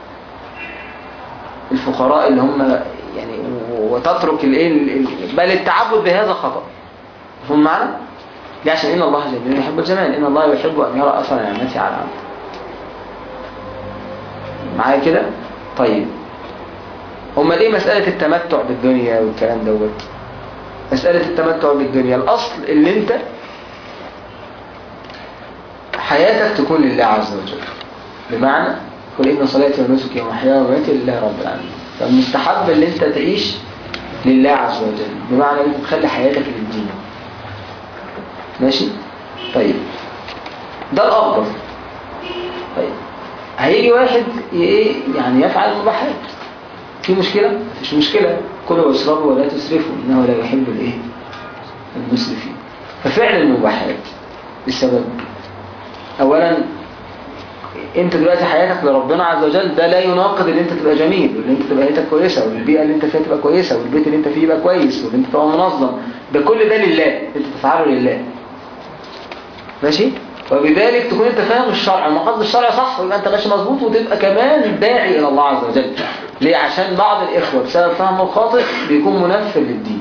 الفقراء اللي هم يعني، وتترك الايه بل التعبد بهذا خطأ. مفهوم معنا؟ دي عشان ان الله جميل يحب الجمال، ان الله يحب ان يرى اثر نعمته على العبد. معايا كده؟ طيب هما ليه مسألة التمتع بالدنيا والكلام دوت؟ مسألة التمتع بالدنيا الأصل اللي انت حياتك تكون لله عز وجل، بمعنى قل إن صلاتي ونسكي ومحياي ومماتي لله رب العالمين. فالمستحب اللي انت تعيش لله عز وجل، بمعنى انت تخلي حياتك للدين، ماشي. طيب ده الأفضل. طيب هيجي واحد ايه يعني يفعل المباحات، في مشكلة؟ مفيش مشكلة، كلوا واشربوا ولا تسرفوا إنه لا يحب الايه المسرفين. ففعل المباحات بسبب اولا انت دلوقتي حياتك لربنا عز وجل، ده لا يناقض ان انت تبقى جميل وان انت تبقى حياتك كويسه والبيئه اللي انت فيها تبقى كويسه والبيت اللي انت فيه يبقى كويس وان انت تبقى منظم، ده كل ده لله، انت تفعله لله، ماشي. وبذلك تكون انت فاهم الشرع ومقاصد الشرع صح، ويبقى انت ماشي مظبوط، وتبقى كمان داعي الى الله عز وجل. ليه؟ عشان بعض الاخوه بسبب فهمه الخاطئ بيكون منفر للدين،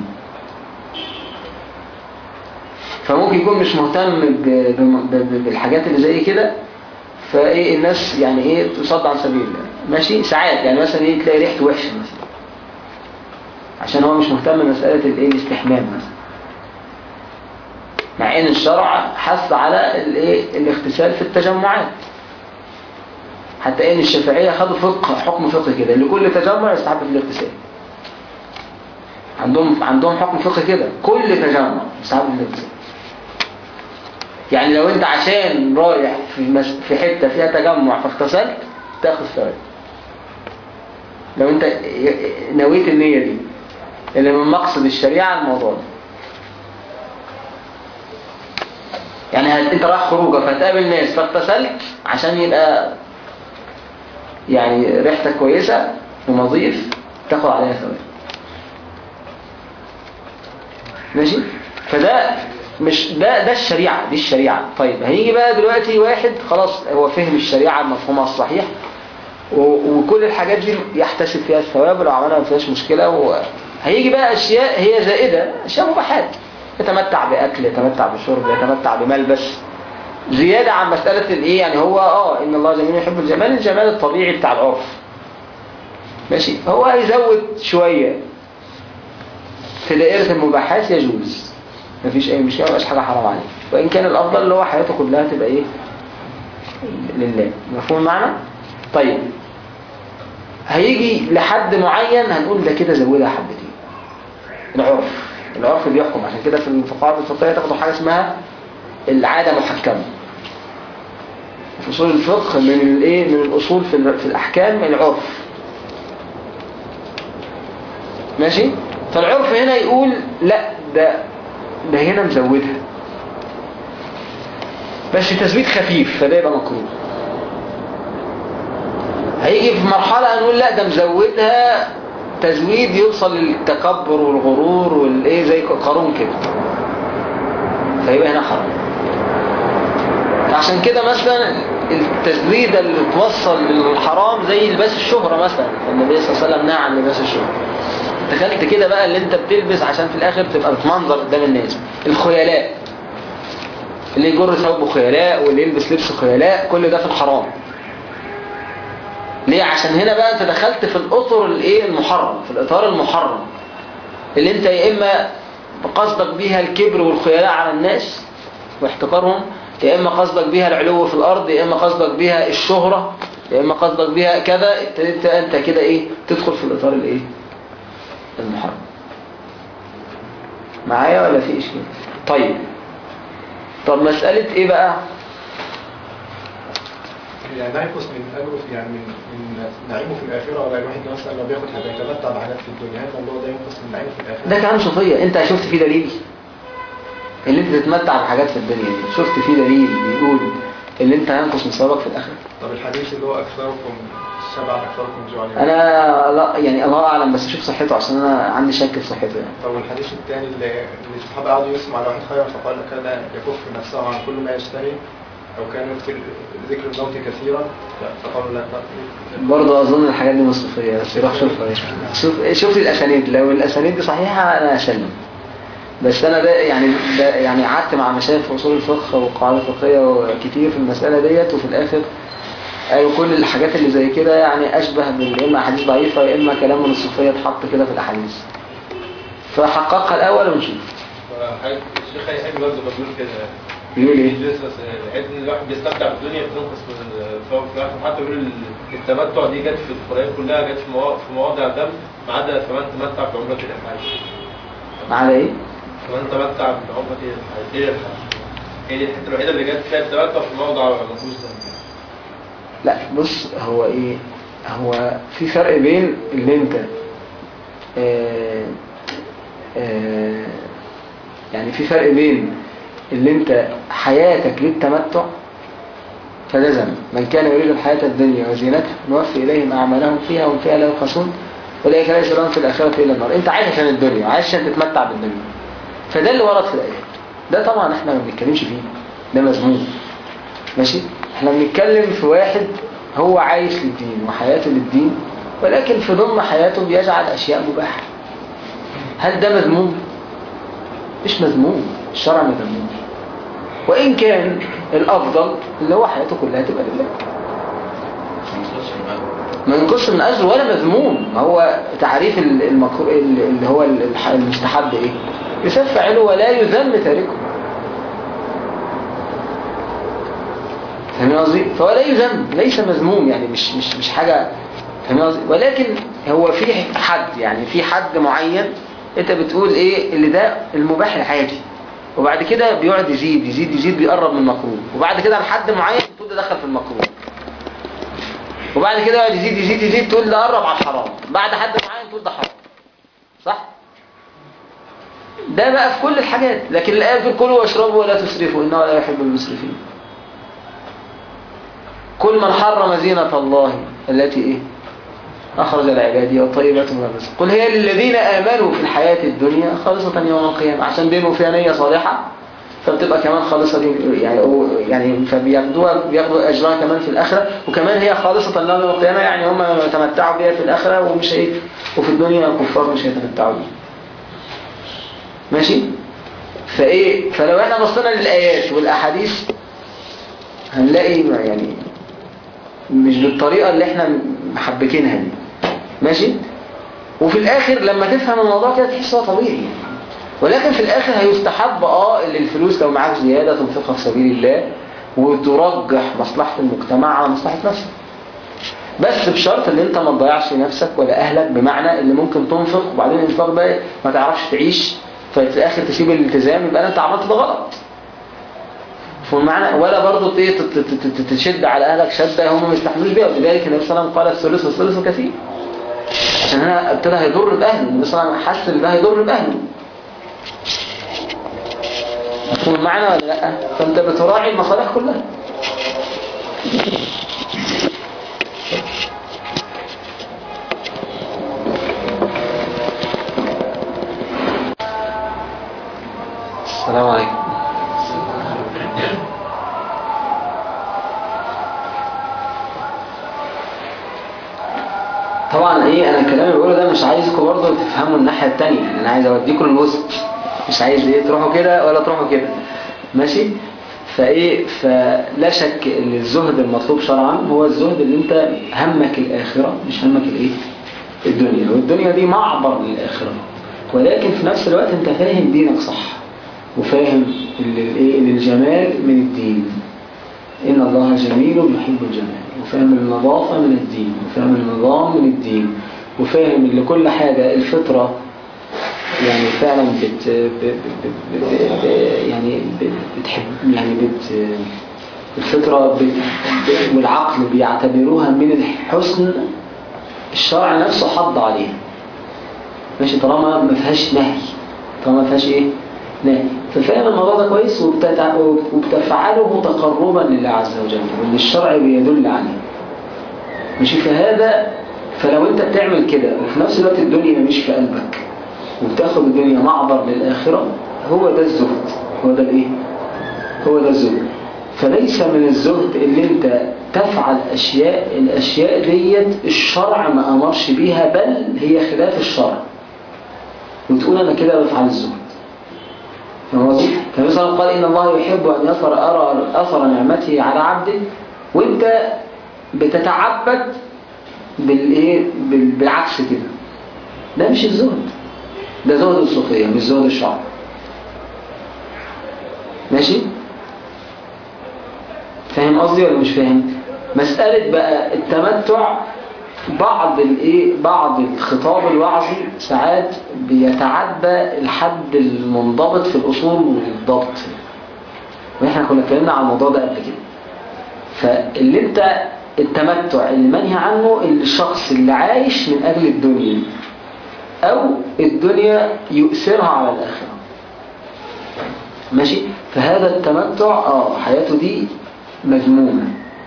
فممكن يكون مش مهتم بالحاجات اللي زي كده، فايه الناس يعني ايه تصد عن سبيل الله ماشي. ساعات يعني مثلا ايه تلاقي ريحته وحشه مثلا عشان هو مش مهتم بمساله الايه الاستحمام مثلا، مع ان الشرع حث على الايه الاغتسال في التجمعات. حتى ان الشافعيه خدوا فقه حكم فقهي كده لكل تجمع يستحب في الاغتسال. عندهم عندهم حكم فقهي كده كل تجمع يستحب في الاغتسال. يعني لو انت عشان رايح في مس... في حته فيها تجمع فاغتسلت تاخد ثواب. لو انت نويت النيه دي اللي من مقصد الشريعه الموضوع ده. يعني هت... انت رايح خروجه فهتقابل ناس فاغتسلت عشان يبقى يعني ريحتك كويسه ونظيف تاخد عليها ثواب. ماشي. فده مش ده ده الشريعه دي الشريعه. طيب هيجي بقى دلوقتي واحد خلاص هو فهم الشريعه بمفهومها الصحيح وكل الحاجات دي يحتسب فيها الثواب ولو عملها ما فيهاش مشكله. وهيجي بقى اشياء هي زائده اشياء مباحات، يتمتع باكل يتمتع بشرب يتمتع بملبس زياده عن مساله الايه. يعني هو اه ان الله جميل يحب الجمال، الجمال الطبيعي بتاع العرف ماشي. هو هيزود شويه في دائره المباحات يجوز مفيش اي مشكله مفيش حاجه حرام عليه، وان كان الافضل اللي هو حياته كلها تبقى ايه لله. مفهوم المعنى؟ طيب هيجي لحد معين هنقول ده كده زودها حبتين. العرف العرف بيحكم. عشان كده في الفقهاء الفقهيه تاخدوا حاجه اسمها العاده محكمه في اصول الفقه. من الايه من الاصول في, في الاحكام العرف ماشي. فالعرف هنا يقول لا ده ده هنا مزودها بس تزويد خفيف فده يبقى مكروه. هيجي في مرحلة نقول لا ده مزودها تزويد يوصل للتكبر والغرور والايه زي قارون كده فيبقى هنا حرام. عشان كده مثلا التزويد اللي توصل للحرام زي لباس الشهرة مثلا. النبي صلى الله عليه وسلم نهى عن لباس الشهرة. دخلت كده بقى اللي انت بتلبس عشان في الاخر تبقى بتمنظر قدام الناس. الخيلاء اللي يجر ثوبه خيلاء واللي يلبس لبس خيلاء كل ده في الحرام. ليه؟ عشان هنا بقى انت دخلت في الاطر الايه المحرم في الاطار المحرم اللي انت يا اما قصدك بيها الكبر والخيلاء على الناس واحتقارهم، يا اما قصدك بيها العلو في الارض، يا اما قصدك بيها الشهرة، يا اما قصدك بيها كذا. ابتديت انت كده ايه تدخل في الاطار الايه المحرم. معايا ولا في اشكال؟ طيب طب مسألة ايه بقى؟ يعني ده ينقص من أجره يعني من من نعيمه في الآخرة. ولا الواحد مثلا لو بياخد حاجة يتمتع بحاجات في الدنيا هل الموضوع ده ينقص من نعيمه في الآخرة؟ ده كلام صوفية. انت شفت فيه دليل اللي انت تتمتع بحاجات في الدنيا دي؟ شفت فيه دليل بيقول اللي انت هينقص من ثوابك في الآخرة؟ طب الحديث اللي هو أكثركم شبعا أكثركم جوعا انا لا يعني الله اعلم بس شوف صحته عشان انا عندي شك في صحته يعني. طب الحديث الثاني اللي اللي الصحابة قعدوا يسمعوا على واحد خير فقال كان يكف نفسه عن كل ما يشتهي أو كان يكثر ذكر الموت كثيرا فقالوا لا تقل. برضه اظن الحاجات دي مصطفية بس روح شوفها. شوف شوف الاسانيد لو الاسانيد دي صحيحة انا اسلم. بس انا ده يعني ده يعني قعدت مع مشايخ في اصول الفقه والقواعد الفقهيه كتير في المساله ديت وفي الاخر قالوا كل الحاجات اللي زي كده يعني اشبه بال اما احاديث ضعيفه يا اما كلام من الصوفيه اتحط كده في الاحاديث. فحققها الاول ونشوف. الشيخ اي حاجه برضه بيقول كده بيقول ايه؟ بحيث ان الواحد بيستمتع بالدنيا بتنقص من الثواب في الاخر. حتى بيقول التمتع دي جت في القران كلها جت في مواضع في مواضع دم ما عدا فمن تمتع بعمره الحج. ما عدا ايه؟ فمن تمتع بعمره الحج هي الحج. هي دي الحته الوحيده اللي جت فيها التمتع في موضع مفهوش دم. لا بص هو ايه هو في فرق بين اللي انت آه آه يعني في فرق بين اللي انت حياتك للتمتع فده ذنب. من كان يريد الحياة الدنيا وزينتها نوفي إليهم أعمالهم فيها وهم فيها لا يبخسون أولئك ليس لهم في الآخرة إلا النار. انت عايش عشان الدنيا عايش عشان تتمتع بالدنيا فده اللي ورد في الآيات. ده طبعا احنا ما بنتكلمش فيه ده مذموم ماشي. احنا بنتكلم في واحد هو عايش للدين وحياته للدين ولكن في ضمن حياته بيجعل أشياء مباحة. هل ده مذموم؟ مش مذموم. الشرع ما ذمومش وإن كان الأفضل اللي هو حياته كلها تبقى لله، ما ينقص من أجر ولا مذموم. هو تعريف المكروه اللي هو المستحب إيه؟ يسب فاعله ولا يذم تاركه. فاهمين قصدي؟ فهو لا يذم، ليس مذموم، يعني مش مش مش حاجة. فاهمين قصدي؟ ولكن هو في حد، يعني في حد معين انت بتقول ايه اللي ده المباح العادي، وبعد كده بيقعد يزيد يزيد يزيد بيقرب من المكروه، وبعد كده لحد معين تقول ده دخل في المكروه، وبعد كده يقعد يزيد يزيد يزيد تقول ده قرب على الحرام، بعد حد معين تقول ده حرام. صح؟ ده بقى في كل الحاجات. لكن الآية بتقول كلوا واشربوا ولا تسرفوا إنه لا يحب المسرفين. كل من حرم زينة الله التي إيه؟ أخرج لعباده والطيبات من الرزق قل هي للذين آمنوا في الحياة الدنيا خالصة يوم القيامة، عشان بينهم فيها نية صالحة فبتبقى كمان خالصة دي، يعني يعني فبياخدوها بياخدوا أجرها كمان في الآخرة، وكمان هي خالصة يوم القيامة، يعني هم يتمتعوا بها في الآخرة ومش هي وفي الدنيا الكفار مش هيتمتعوا بها. ماشي؟ فإيه؟ فلو احنا بصينا للآيات والأحاديث هنلاقي يعني مش بالطريقة اللي احنا محبكينها دي. ماشي؟ وفي الآخر لما تفهم الموضوع كده تحسه طبيعي، ولكن في الآخر هيستحب اه اللي الفلوس لو معاك زيادة تنفقها في سبيل الله وترجح مصلحة المجتمع على مصلحة نفسك، بس بشرط ان انت ما تضيعش نفسك ولا اهلك، بمعنى اللي ممكن تنفق وبعدين الانفاق بقى ما تعرفش تعيش ففي الآخر تسيب الالتزام يبقى انت عملت ده غلط. فالمعنى ولا برضه ايه تشد على اهلك شده هم ما يستحملوش بيها، ولذلك النبي صلى الله عليه وسلم قال الثلث والثلث كثير، عشان هنا ابتدى هيضر باهله. النبي صلى الله عليه وسلم حس ان ده هيضر باهله. مفهوم المعنى ولا لا؟ فانت بتراعي المصالح كلها. السلام عليكم. طبعا ايه انا الكلام اللي بقوله ده مش عايزكم برضه تفهموا الناحية التانية، يعني انا عايز اوديكم الوسط، مش عايز ايه تروحوا كده ولا تروحوا كده. ماشي؟ فايه فلا شك ان الزهد المطلوب شرعا هو الزهد اللي انت همك الاخرة مش همك الايه الدنيا، والدنيا دي معبر للاخرة، ولكن في نفس الوقت انت فاهم دينك صح وفاهم الايه الجمال من الدين، إن الله جميل يحب الجمال، وفاهم النظافة من الدين، وفاهم النظام من الدين، وفاهم ان لكل حاجة الفطرة يعني فعلا بت, بت, بت, بت يعني بتحب يعني بت الفطرة بت والعقل بيعتبروها من الحسن الشرع نفسه حض عليها. ماشي؟ طالما ما فيهاش نهي، طالما ما فيهاش ايه نهي، ففاهم الموضوع ده كويس وبتفعله تقربا لله عز وجل وان الشرع بيدل عليه. ماشي؟ فهذا فلو انت بتعمل كده وفي نفس الوقت الدنيا مش في قلبك وبتاخد الدنيا معبر للآخرة، هو ده الزهد. هو ده الايه هو ده الزهد. فليس من الزهد اللي انت تفعل اشياء الاشياء ديت الشرع ما امرش بيها بل هي خلاف الشرع وتقول انا كده بفعل الزهد. فالنبي صلى الله عليه وسلم قال إن الله يحب أن يظهر أثر نعمته على عبده، وانت بتتعبد بالايه بالعكس كده. ده مش الزهد، ده زهد الصوفية مش زهد الشرع. ماشي؟ فاهم قصدي ولا مش فاهم؟ مسألة بقى التمتع، بعض الايه بعض الخطاب الوعظي ساعات بيتعدى الحد المنضبط في الأصول والضبط، واحنا كنا اتكلمنا عن الموضوع ده قبل كده. فاللي انت التمتع اللي منهي عنه الشخص اللي عايش من أجل الدنيا أو الدنيا يؤثرها على الآخرة. ماشي؟ فهذا التمتع اه حياته دي مذمومة،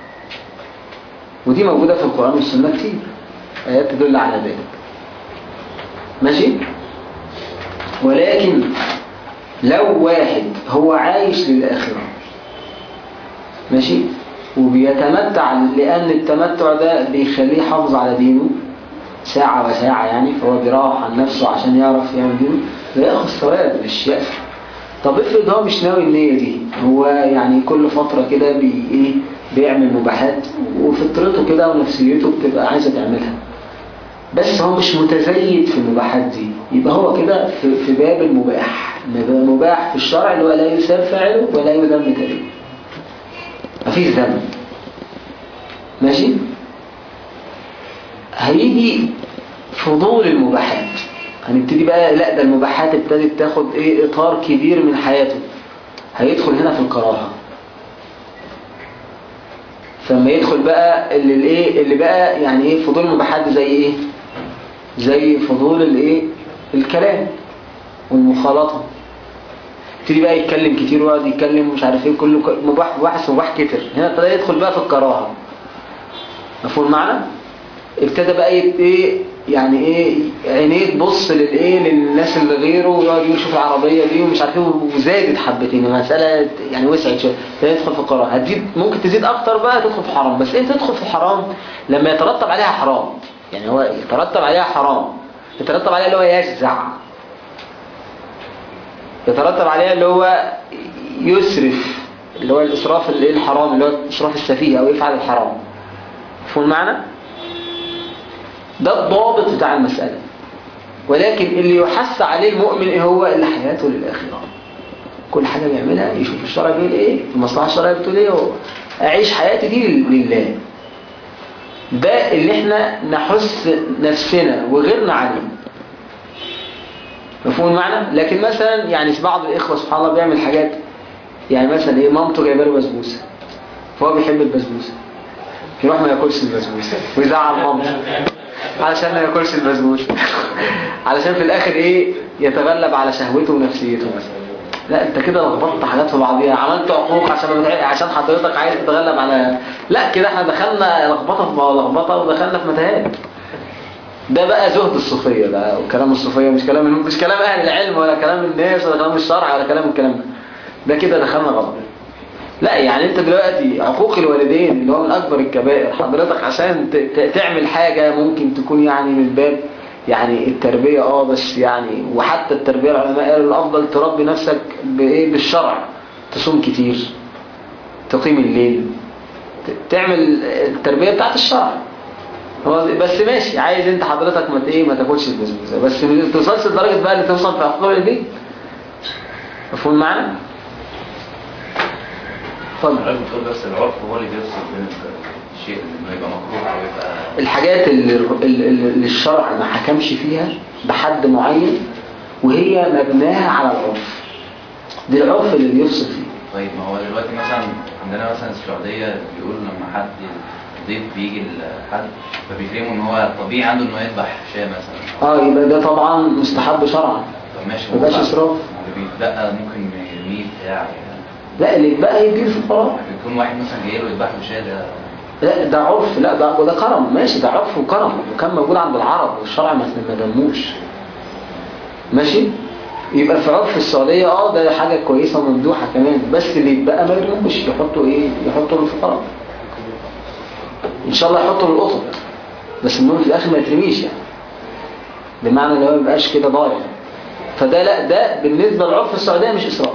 ودي موجودة في القرآن والسنة كتير، آيات تدل على ذلك. ماشي؟ ولكن لو واحد هو عايش للآخرة ماشي وبيتمتع، لأن التمتع ده بيخليه حافظ على دينه ساعة وساعة يعني، فهو بيروح عن نفسه عشان يعرف يعمل دينه، فيأخذ ثواب مش يأثم. طب افرض هو مش ناوي النية دي، هو يعني كل فترة كده بي ايه بيعمل مباحات وفطرته كده ونفسيته بتبقى عايزة تعملها، بس هو مش متزيد في المباحات دي، يبقى هو كده في, في باب المباح، مباح في الشرع اللي هو لا يساب فاعله ولا يذم تاركه، مفيش ذنب. ماشي. هيجي فضول المباحات، هنبتدي بقى لا ده المباحات ابتدت تاخد ايه اطار كبير من حياته، هيدخل هنا في الكراهه. فلما يدخل بقى اللي الايه اللي بقى يعني ايه فضول المباحات زي ايه، زي فضول الايه الكلام والمخالطه، يبتدي بقى يتكلم كتير ويقعد يتكلم مش عارف ايه كله مباح مباح مباح كتر، هنا ابتدى يدخل بقى في الكراهه. مفهوم المعنى؟ ابتدى بقى ايه يعني ايه عينيه تبص للايه للناس اللي غيره ويقعد يشوف العربيه دي ومش عارف ايه، وزادت حبتين المساله يعني وسعت شويه، يدخل في القراءه. هتزيد ممكن تزيد اكتر بقى تدخل في حرام، بس انت تدخل في حرام لما يترتب عليها حرام، يعني هو يترتب عليها حرام، يترتب عليها اللي هو يجزع، يترتب عليها اللي هو يسرف، اللي هو الاسراف اللي الحرام، اللي هو الاسراف السفيه او يفعل الحرام. مفهوم المعنى؟ ده الضابط بتاع المسألة. ولكن اللي يحث عليه المؤمن ايه هو اللي حياته للآخرة، كل حاجة بيعملها يشوف الشرع بيقول ايه، المصلحة الشرعية بتقول ايه، هو اعيش حياتي دي لله. ده اللي احنا نحث نفسنا وغيرنا عليه. مفهوم المعنى؟ لكن مثلا يعني بعض الإخوة سبحان الله بيعمل حاجات، يعني مثلا ايه مامته جايبه له بسبوسه فهو بيحب البسبوسه، يروح ما ياكلش البسبوسه ويزعل مامته علشان ما ياكلش البسبوسه علشان في الاخر ايه يتغلب على شهوته ونفسيته مثلا. لا انت كده لخبطت حاجات في بعضيها، عملت عقوق عشان عشان حضرتك عايز تتغلب على، لا كده احنا دخلنا لخبطه في لخبطه ودخلنا في متاهات. ده بقى زهد الصوفيه ده، وكلام الصوفيه مش كلام مش كلام اهل العلم ولا كلام الناس ولا كلام الشرع ولا كلام الكلام ده. ده كده دخلنا غلط. لا يعني انت دلوقتي عقوق الوالدين اللي هو من اكبر الكبائر، حضرتك عشان تعمل حاجة ممكن تكون يعني من باب يعني التربية اه بس يعني، وحتى التربية العلماء قالوا الافضل تربي نفسك بايه بالشرع، تصوم كتير، تقيم الليل، تعمل التربية بتاعت الشرع. بس ماشي عايز انت حضرتك ما ايه ما تاكلش البسبوسه، بس ما توصلش لدرجة بقى اللي توصل في عقوق البيت. مفهوم معنا؟ اتفضل. بتقول بس العرف هو اللي بيفصل بين الشيء اللي يبقى مكروه او يبقى الحاجات اللي, اللي الشرع ما حكمش فيها بحد معين وهي مبناها على العرف، دي العرف اللي بيفصل فيه. طيب ما هو دلوقتي مثلا عندنا مثلا السعوديه بيقولوا لما حد ضيف بيجي لحد فبيكلموا ان هو طبيعي عنده انه يذبح شاة مثلا، اه يبقى ده طبعا مستحب شرعا. طب ماشي ما يبقاش اسراف. اللي بيتبقى ممكن يرميه بتاع يعني. لا اللي يتبقى يديه الفقراء. يكون واحد مثلا جاي له يذبح له شاة، ده لا ده عرف، لا ده ده كرم، ماشي ده عرف وكرم وكان موجود عند العرب والشرع ما ذموش. ماشي. يبقى في عرف السعوديه اه ده حاجه كويسه وممدوحه كمان، بس اللي يتبقى ما يرموش، يحطوا ايه يحطوا للفقراء ان شاء الله، يحطوا للقطط، بس المهم في الاخر ما يترميش يعني، بمعنى ان هو ما يبقاش كده ضايع. فده لا ده بالنسبه لعرف السعوديه مش اسراف.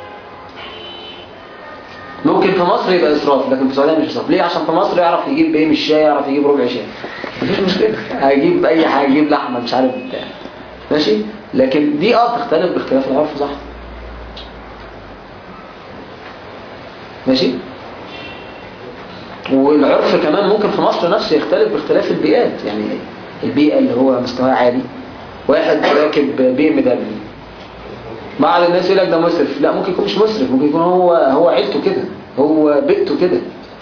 ممكن في مصر يبقى اسراف لكن في السعوديه مش اسراف. ليه؟ عشان في مصر يعرف يجيب ايه من الشاي، يعرف يجيب ربع شاي، مفيش مشكله، هيجيب اي حاجه، يجيب لحمه مش عارف بتاع، ماشي. لكن دي اه تختلف باختلاف العرف، صح ماشي. والعرف كمان ممكن في مصر نفسه يختلف باختلاف البيئات، يعني البيئه اللي هو مستواها عالي، واحد راكب بي ام دبليو، بعض الناس يقول لك ده مسرف، لا ممكن يكون مش مسرف، ممكن يكون هو هو عيلته كده، هو بيته كده،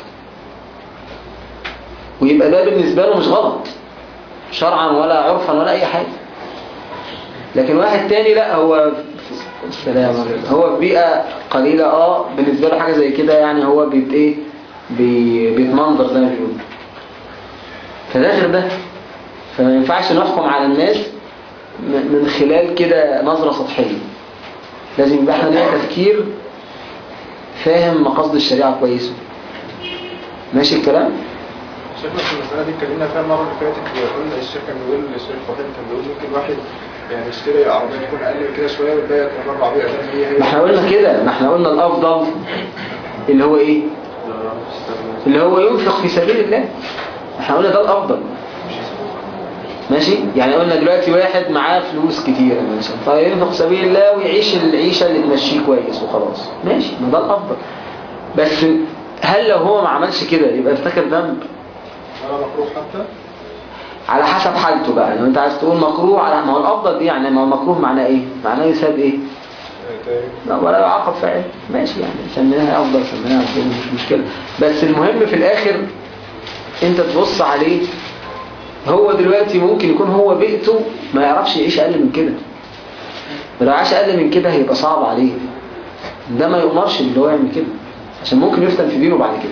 ويبقى ده بالنسبه له مش غلط شرعا ولا عرفا ولا اي حاجه. لكن واحد تاني لا هو السلام عليكم هو في بيئه قليله اه بالنسبه له حاجه زي كده، يعني هو بيت ايه بي بيتمنظر زي ما بيقولوا، فده غير ده. فما ينفعش نحكم على الناس من خلال كده نظره سطحيه، لازم يبقى احنا لنا تفكير فاهم مقاصد الشريعه كويس. ماشي الكلام؟ شكلنا في المسألة دي اتكلمنا فيها المرة اللي فاتت، قلنا الشيخ كان بيقول الشيخ فاطمة كان بيقول ممكن واحد يعني اشتري عربيه تكون اقل من كده شويه والباقي تبرع بيها ده هي هي ما احنا قلنا كده، ما احنا قلنا الافضل اللي هو ايه؟ اللي هو ينفق في سبيل الله. احنا قلنا ده الافضل. ماشي؟ يعني قلنا دلوقتي واحد معاه فلوس كتيرة مثلا فينفق في سبيل الله ويعيش العيشة اللي تمشيه كويس وخلاص. ماشي، ما ده الافضل. بس هل لو هو ما عملش كده يبقى ارتكب ذنب؟ ولا مكروه حتى؟ على حسب حالته بقى. لو انت عايز تقول مكروه، على ما هو الافضل دي يعني، ما هو مكروه معناه ايه؟ معناه يساب ايه؟ لا ولا يعاقب فاعل. ماشي، يعني سميناها افضل سميناها افضل مش مشكله. بس المهم في الاخر انت تبص عليه. هو دلوقتي ممكن يكون هو بيئته ما يعرفش يعيش اقل من كده. ولو عاش اقل من كده هيبقى صعب عليه. ده ما يؤمرش اللي هو يعمل كده، عشان ممكن يفتن في دينه بعد كده.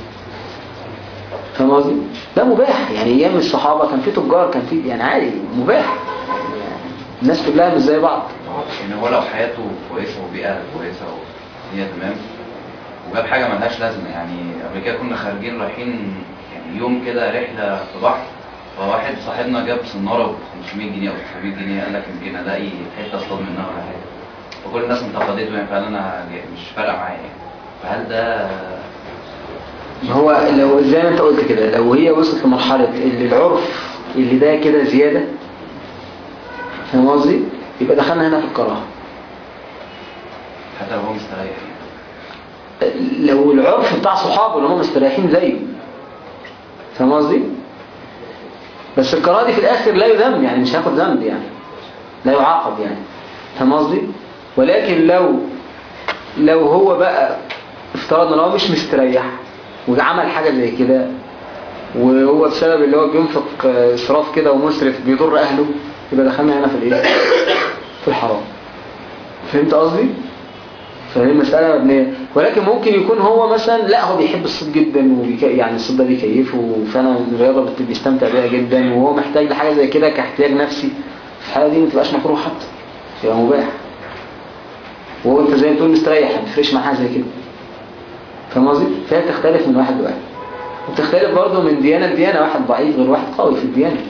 فاهم قصدي؟ ده مباح. يعني ايام الصحابه كان في تجار، كان في يعني عادي مباح. يعني الناس كلها مش زي بعض. يعني هو لو حياته كويسه وبيئه كويسه والدنيا تمام وجاب حاجه ملهاش لازمه، يعني قبل كده كنا خارجين رايحين يعني يوم كده رحله في بحر، فواحد صاحبنا جاب صناره ب خمسمية جنيه او ستمية جنيه، قال لك يمكن الاقي حته اصطاد منها ولا حاجه، فكل الناس انتقدته يعني، فقال انا مش فارقه معايا يعني. فهل ده ما هو لو زي ما انت قلت كده، لو هي وصلت لمرحله اللي العرف اللي ده كده زياده، فاهم قصدي؟ يبقى دخلنا هنا في الكراهه. حتى لو هو مستريح يعني. لو العرف بتاع صحابه اللي هم مستريحين زيه، فاهم قصدي؟ بس الكراهه دي في الاخر لا يذم، يعني مش هياخد ذنب يعني، لا يعاقب يعني، فاهم قصدي؟ ولكن لو لو هو بقى افترضنا لو هو مش مستريح وعمل حاجه زي كده، وهو بسبب اللي هو بينفق اسراف كده ومسرف بيضر اهله، يبقى دخلنا هنا في الايه؟ في الحرام. فهمت قصدي؟ فهي المسألة مبنية. ولكن ممكن يكون هو مثلا لا هو بيحب الصيد جدا وبيك... يعني الصيد ده بيكيفه وفعلا الرياضة بيستمتع بيها جدا، وهو محتاج لحاجة زي كده كاحتياج نفسي. في الحالة دي ما تبقاش مكروه حتى، يبقى مباح. وهو انت زي ما تقول مستريح، ما تفرقش مع حاجة زي كده. فاهم قصدي؟ فهي بتختلف من واحد لواحد، وبتختلف برضه من ديانة لديانة، واحد ضعيف غير واحد قوي في الديانة.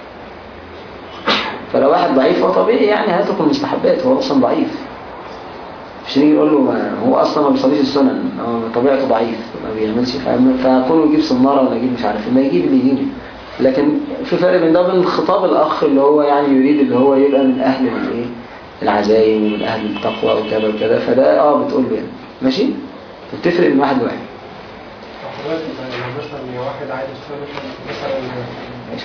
فلو واحد ضعيف هو طبيعي يعني هيترك المستحبات، هو اصلا ضعيف. مش نيجي نقول له ما هو اصلا ما بيصليش السنن، هو طبيعته ضعيف ما بيعملش، فكونه يجيب صناره ولا يجيب مش عارف ما يجيب اللي يجيبه. لكن في فرق بين ده وبين خطاب الاخ اللي هو يعني يريد اللي هو يبقى من اهل الايه العزايم ومن اهل التقوى وكذا وكذا، فده اه بتقول له يعني ماشي. بتفرق من واحد لواحد. مثلا واحد عايز يشتغل مثلا ماشي.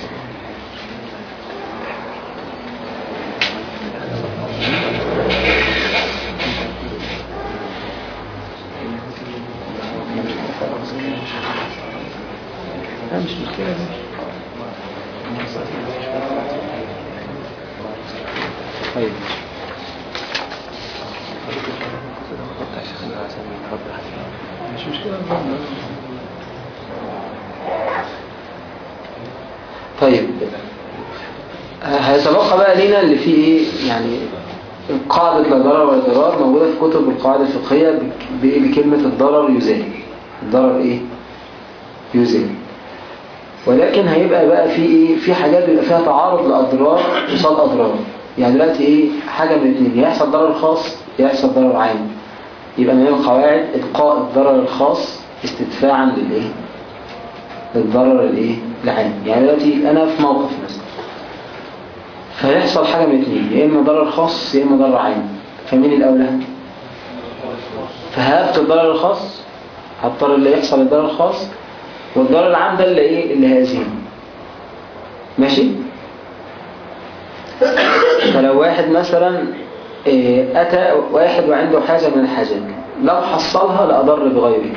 لا مش مشكلة. طيب مش مشكلة. طيب هيتبقى بقى لينا اللي فيه ايه يعني قاعدة لا ضرر ولا ضرار موجودة في كتب القواعد الفقهية بكلمة الضرر يزال. الضرر ايه يزال. ولكن هيبقى بقى في ايه في حاجات بيبقى فيها تعارض لأضرار قصاد أضرار. يعني دلوقتي ايه حاجة من الاثنين، يحصل ضرر خاص يحصل ضرر عام. يبقى من القواعد ابقاء الضرر الخاص استدفاعا للايه للضرر الايه العام. يعني دلوقتي انا في موقف مثلا فيحصل حاجة من اثنين، يا اما ضرر خاص يا اما ضرر عام، فمين الاولى؟ فهابت الضرر الخاص، هضطر اللي يحصل الضرر الخاص، والضرر العام ده اللي ايه اللي هزين. ماشي. فلو واحد مثلا اتى واحد وعنده حاجة من الحاجات لو حصلها لأضر بغيره،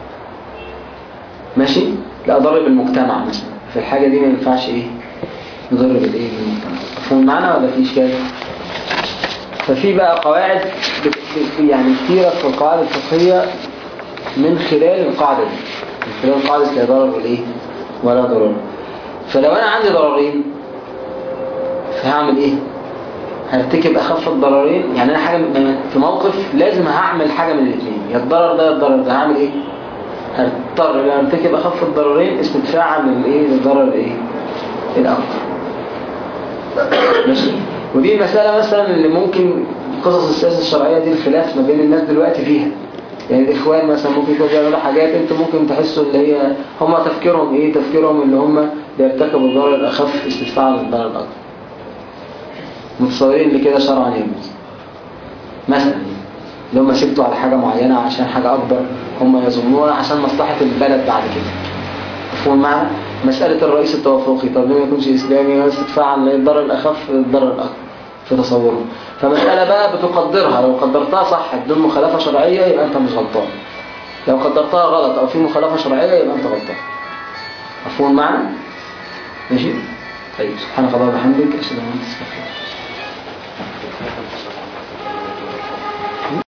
ماشي، لأضر بالمجتمع مثلا، في الحاجة دي ما ينفعش ايه نضر بالايه بالمجتمع. مفهوم معنا ولا في اشكال؟ ففي بقى قواعد يعني كثيرة في القواعد الفقهية من خلال القاعدة دي، من خلال قاعدة لا ضرر ولا ايه ولا ضرر. فلو انا عندي ضررين فهعمل ايه؟ هرتكب اخف الضررين. يعني انا حاجة في موقف لازم هعمل حاجة من الاثنين، يا الضرر ده يا الضرر ده، هعمل ايه؟ هضطر ارتكب اخف الضررين استدفاعا للايه للضرر ايه الاكثر. ماشي. ودي مسألة مثلا اللي ممكن قصص السياسة الشرعية دي الخلاف ما بين الناس دلوقتي فيها. يعني الإخوان مثلا ممكن يكونوا بيعملوا حاجات انتوا ممكن تحسوا اللي هي هم تفكيرهم ايه، تفكيرهم اللي هم بيرتكبوا الضرر الأخف استدفاعا للضرر الأكبر، متصورين اللي كده شرعا يجوز مثلا، اللي هم سكتوا على حاجة معينة عشان حاجة أكبر هم يظنوها عشان مصلحة البلد بعد كده. مفهوم معنا؟ مسألة الرئيس التوافقي، طب ليه ما يكونش إسلامي استدفاعا للضرر الأخف للضرر الأكبر في تصورهم؟ فمسألة بقى بتقدرها، لو قدرتها صح بدون مخالفة شرعية يبقى أنت مش غلطان، لو قدرتها غلط أو في مخالفة شرعية يبقى أنت غلطان. مفهوم معنا؟ ماشي؟ طيب سبحانك اللهم وبحمدك أشهد أن لا إله إلا أنت أستغفرك.